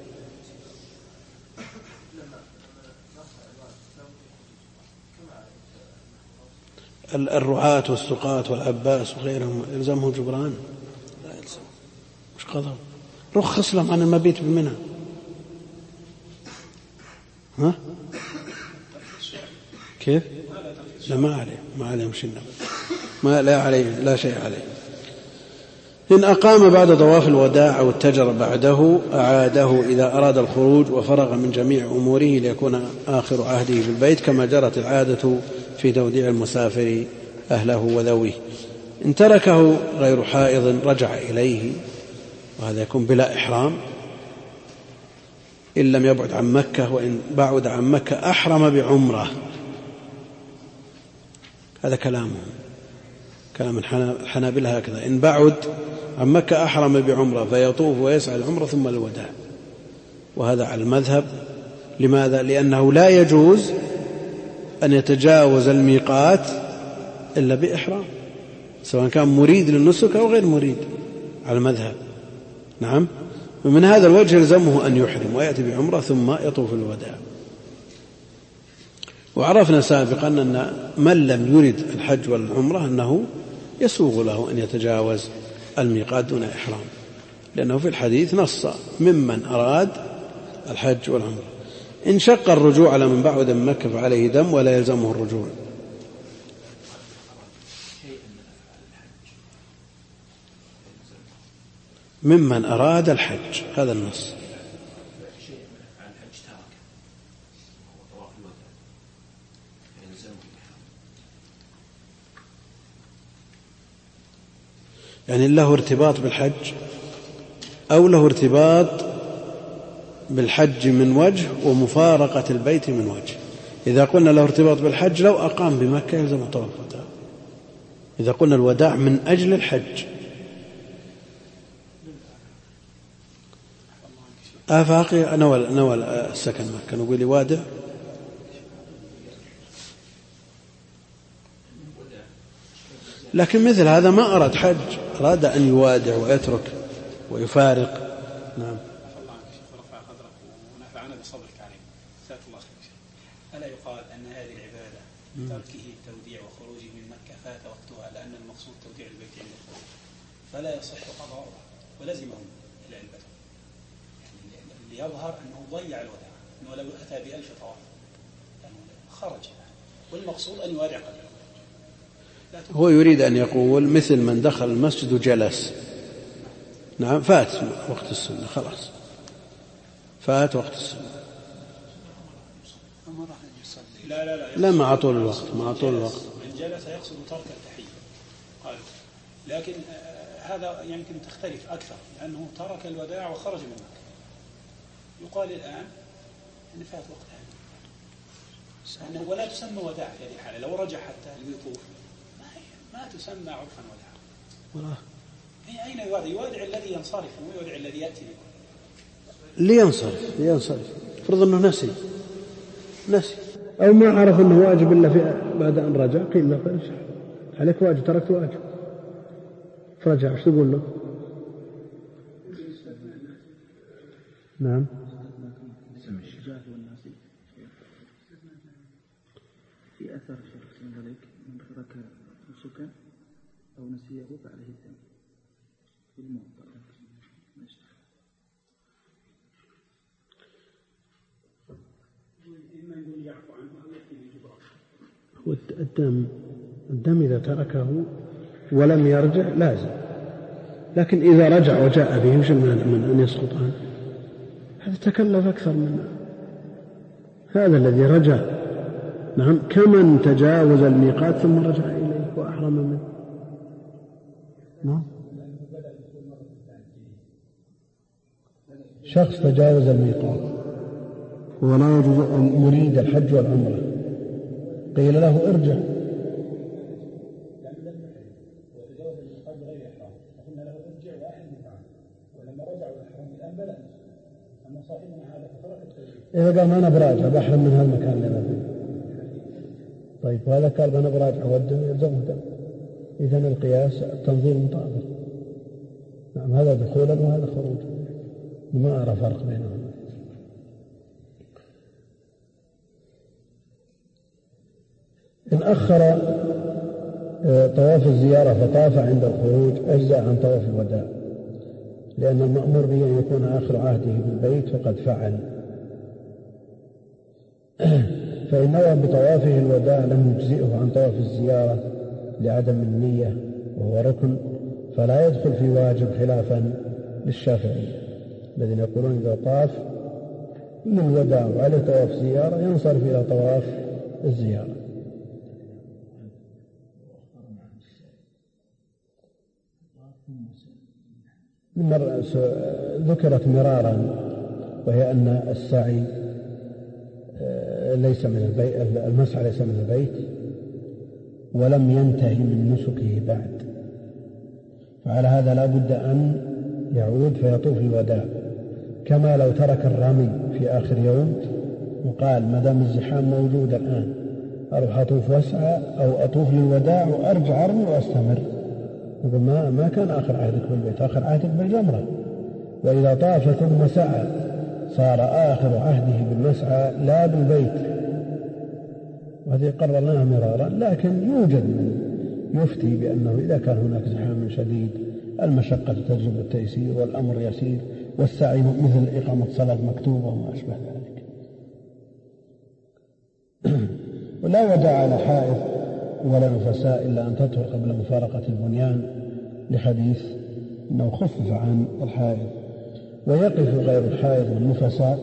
الرعاة والسقاة والعباس وغيرهم يلزمهم جبران لا يلزم مش قضوا رخص لهم عن المبيت بمنى. ها كيف لا ما عليه مش ما لا عليه لا شيء عليه. إن أقام بعد طواف الوداع أو اتجر بعده أعاده إذا أراد الخروج وفرغ من جميع أموره ليكون آخر عهده بالبيت كما جرت العادة في توديع المسافر أهله وذويه. إن تركه غير حائض رجع إليه وهذا يكون بلا إحرام إن لم يبعد عن مكة. وإن بعد عن مكة أحرم بعمرة. هذا كلام الحنابلة هكذا إن بعد عن مكة أحرم بعمرة فيطوف ويسعى العمرة ثم الوداع. وهذا على المذهب. لماذا؟ لأنه لا يجوز أن يتجاوز الميقات إلا بإحرام سواء كان مريد للنسك أو غير مريد على المذهب. نعم ومن هذا الوجه يلزمه أن يحرم ويأتي بعمرة ثم يطوف الوداع. وعرفنا سابقا أن من لم يرد الحج والعمرة أنه يسوغ له أن يتجاوز الميقات دون إحرام لأنه في الحديث نص ممن أراد الحج والعمرة. إن شق الرجوع على من بعد من مكة فعليه دم ولا يلزمه الرجوع. ممن أراد الحج هذا النص. يعني له ارتباط بالحج أو له ارتباط بالحج من وجه ومفارقة البيت من وجه. إذا قلنا له ارتباط بالحج لو أقام بمكة يلزم طواف الوداع. إذا قلنا الوداع من أجل الحج آفاقي نوى السكن مكة نقول يوادع. لكن مثل هذا ما أراد حج، أراد أن يوادع ويترك ويفارق. نعم. الله عنك شيخ ورفع قدرك ونفعنا بصبرك عليه. جزاك الله خير. ألا يقال أن هذه العبادة تركه التوديع وخروجه من مكة فات وقتها لأن المقصود توديع البيت عند الخروج فلا يصح قضاؤها ولزمهم العلبة، يعني ليظهر أنه ضيع الوداع، أنه لو أتى ب1000 طواف يعني خرج، والمقصود أن يوادع قبله. هو يريد أن يقول مثل من دخل المسجد وجلس، نعم فات وقت السنة، خلاص فات وقت السنة. لا مع طول الوقت، مع طول الوقت. من جلس يقصد ترك التحية قال، لكن هذا يمكن تختلف أكثر لأنه ترك الوداع وخرج من مكة. يقال الآن أن فات وقتها ولا تسمى وداع في هذه الحالة. لو رجع حتى ليطوف ما تسمى عرفا وداع. أين يوادع؟ يوادع الذي ينصرف ويوادع الذي يأتي لينصرف فرض أنه نسي أو ما عرف أنه واجب إلا بعد أن رجع، قيل له فرجع عليك واجب، تركت واجب فرجع، ايش تقول له؟ نعم. في أثر شخص من ذلك من ترك نسكا أو نسيه فعليه الدم في الموضع. الدم إذا تركه ولم يرجع لازم، لكن إذا رجع وجاء به وش من أن يسقط عنه؟ هذا تكلف أكثر من هذا الذي رجع. نعم، كمن تجاوز الميقات ثم رجع إليه وأحرم منه. نعم، شخص تجاوز الميقات ولا يجوز أن يريد الحج والعمرة، قيل له ارجع، إذا قال ما أنا براجع بحرم من هالمكان اللي أنا فيه، طيب وهذا قال أنا براجع والدم يلزمه دم، إذن القياس التنظير مطابق. نعم، هذا دخولا وهذا خروجا، ما أرى فرق بينهم. إن أخر طواف الزيارة فطاف عند الخروج أجزأ عن طواف الوداع، لأن المأمور به أن يكون آخر عهده بالبيت فقد فعل. فإن نوى بطوافه الوداع لم يجزئه عن طواف الزيارة لعدم النية وهو ركن، فلا يدخل في واجب خلافا للشافعي الذين يقولون إذا طاف للوداع وعليه طواف زيارة ينصرف إلى طواف الزيارة. ذكرت مرارا وهي أن السعي ليس من البيت، المسعى ليس من البيت ولم ينتهي من نسكه بعد، فعلى هذا لا بد أن يعود فيطوف الوداع، كما لو ترك الرمي في آخر يوم وقال ما دام الزحام موجود الآن أروح أطوف واسعى أو أطوف للوداع وأرجع أرمي وأستمر، يقول ما كان آخر عهدك بالبيت، آخر عهدك بالجمرة. وإذا طاف ثم سعى صار آخر عهده بالمسعى لا بالبيت، وهذه قررناها مرارا. لكن يوجد من يفتي بأنه إذا كان هناك زحام شديد المشقة تجلب التيسير والأمر يسير والسعي مثل إقامة صلاة مكتوبة وما أشبه ذلك. ولا وداع على حائض ولا نفساء إلا أن تطهر قبل مفارقة البنيان، لحديث أنه خفف عن الحائض. ويقف غير الحائض والنفساء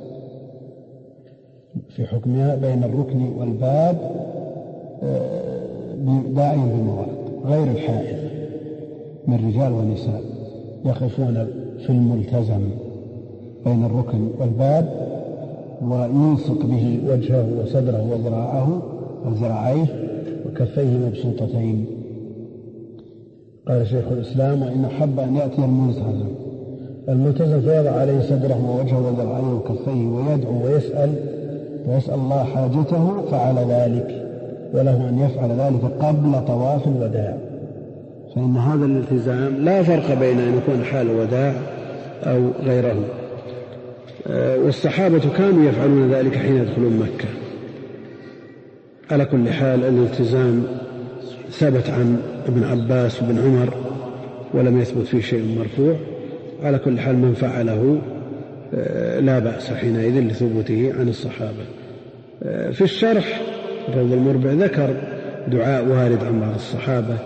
في حكمها بين الركن والباب داعيا بالموارد غير الحائض، من رجال ونساء يقفون في الملتزم بين الركن والباب ويلصق به وجهه وصدره وذراعيه وكفيه مبسوطتين. قال شيخ الإسلام: وإن حب أن يأتي الملتزم فيضع عليه صدره ووجهه وذراعيه وكفيه ويدعو ويسأل الله حاجته فعل ذلك، وله أن يفعل ذلك قبل طواف الوداع، فإن هذا الالتزام لا فرق بين أن يكون حال وداع أو غيره. والصحابة كانوا يفعلون ذلك حين يدخلون مكة. على كل حال الالتزام ثبت عن ابن عباس وابن عمر ولم يثبت فيه شيء مرفوع. على كل حال من فعله لا بأس حينئذ لثبوته عن الصحابة. في الشرح روض المربع ذكر دعاء وارد عن بعض الصحابة،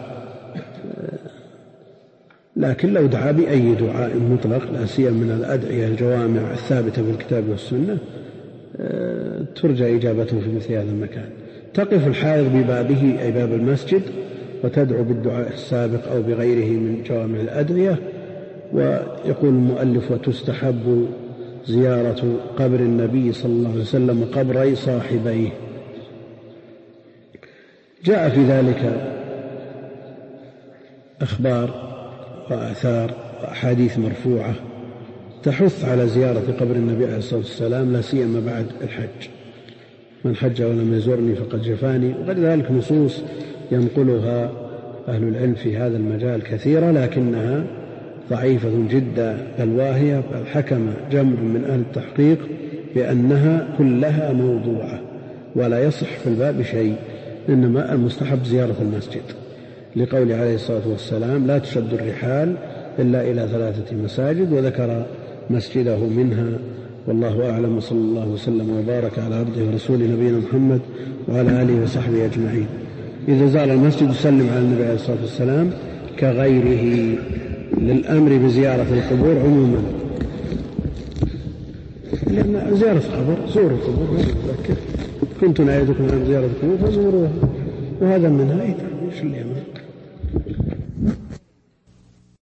لكن لو دعا بأي دعاء مطلق لا سيما من الأدعية الجوامع الثابتة في الكتاب والسنة ترجى إجابته في مثل هذا المكان. تقف الحائض ببابه أي باب المسجد وتدعو بالدعاء السابق أو بغيره من جوامع الأدعية. ويقول المؤلف: وتستحب زيارة قبر النبي صلى الله عليه وسلم وقبري صاحبيه. جاء في ذلك أخبار وآثار وأحاديث مرفوعة تحث على زيارة قبر النبي عليه الصلاة والسلام، لا سيما بعد الحج: من حج ولم يزورني فقد جفاني. وغير ذلك نصوص ينقلها أهل العلم في هذا المجال كثيرة، لكنها ضعيفة جدا بل واهية، بل حكم جمع من أهل التحقيق بأنها كلها موضوعة ولا يصح في الباب شيء، إنما المستحب زيارة المسجد، لقول عليه الصلاة والسلام: لا تشد الرحال إلا إلى 3 مساجد، وذكر مسجده منها. والله أعلم، وصلى الله وسلم وبارك على عبده ورسوله نبينا محمد وعلى آله وصحبه أجمعين. إذا زار المسجد يسلم على النبي عليه الصلاة والسلام كغيره، للأمر بزيارة القبور عموما، لأن زيارة القبر زوروا القبور كنت نعيدكم عن زيارة القبور فزوروها، وهذا منها إيش اللي يعمل.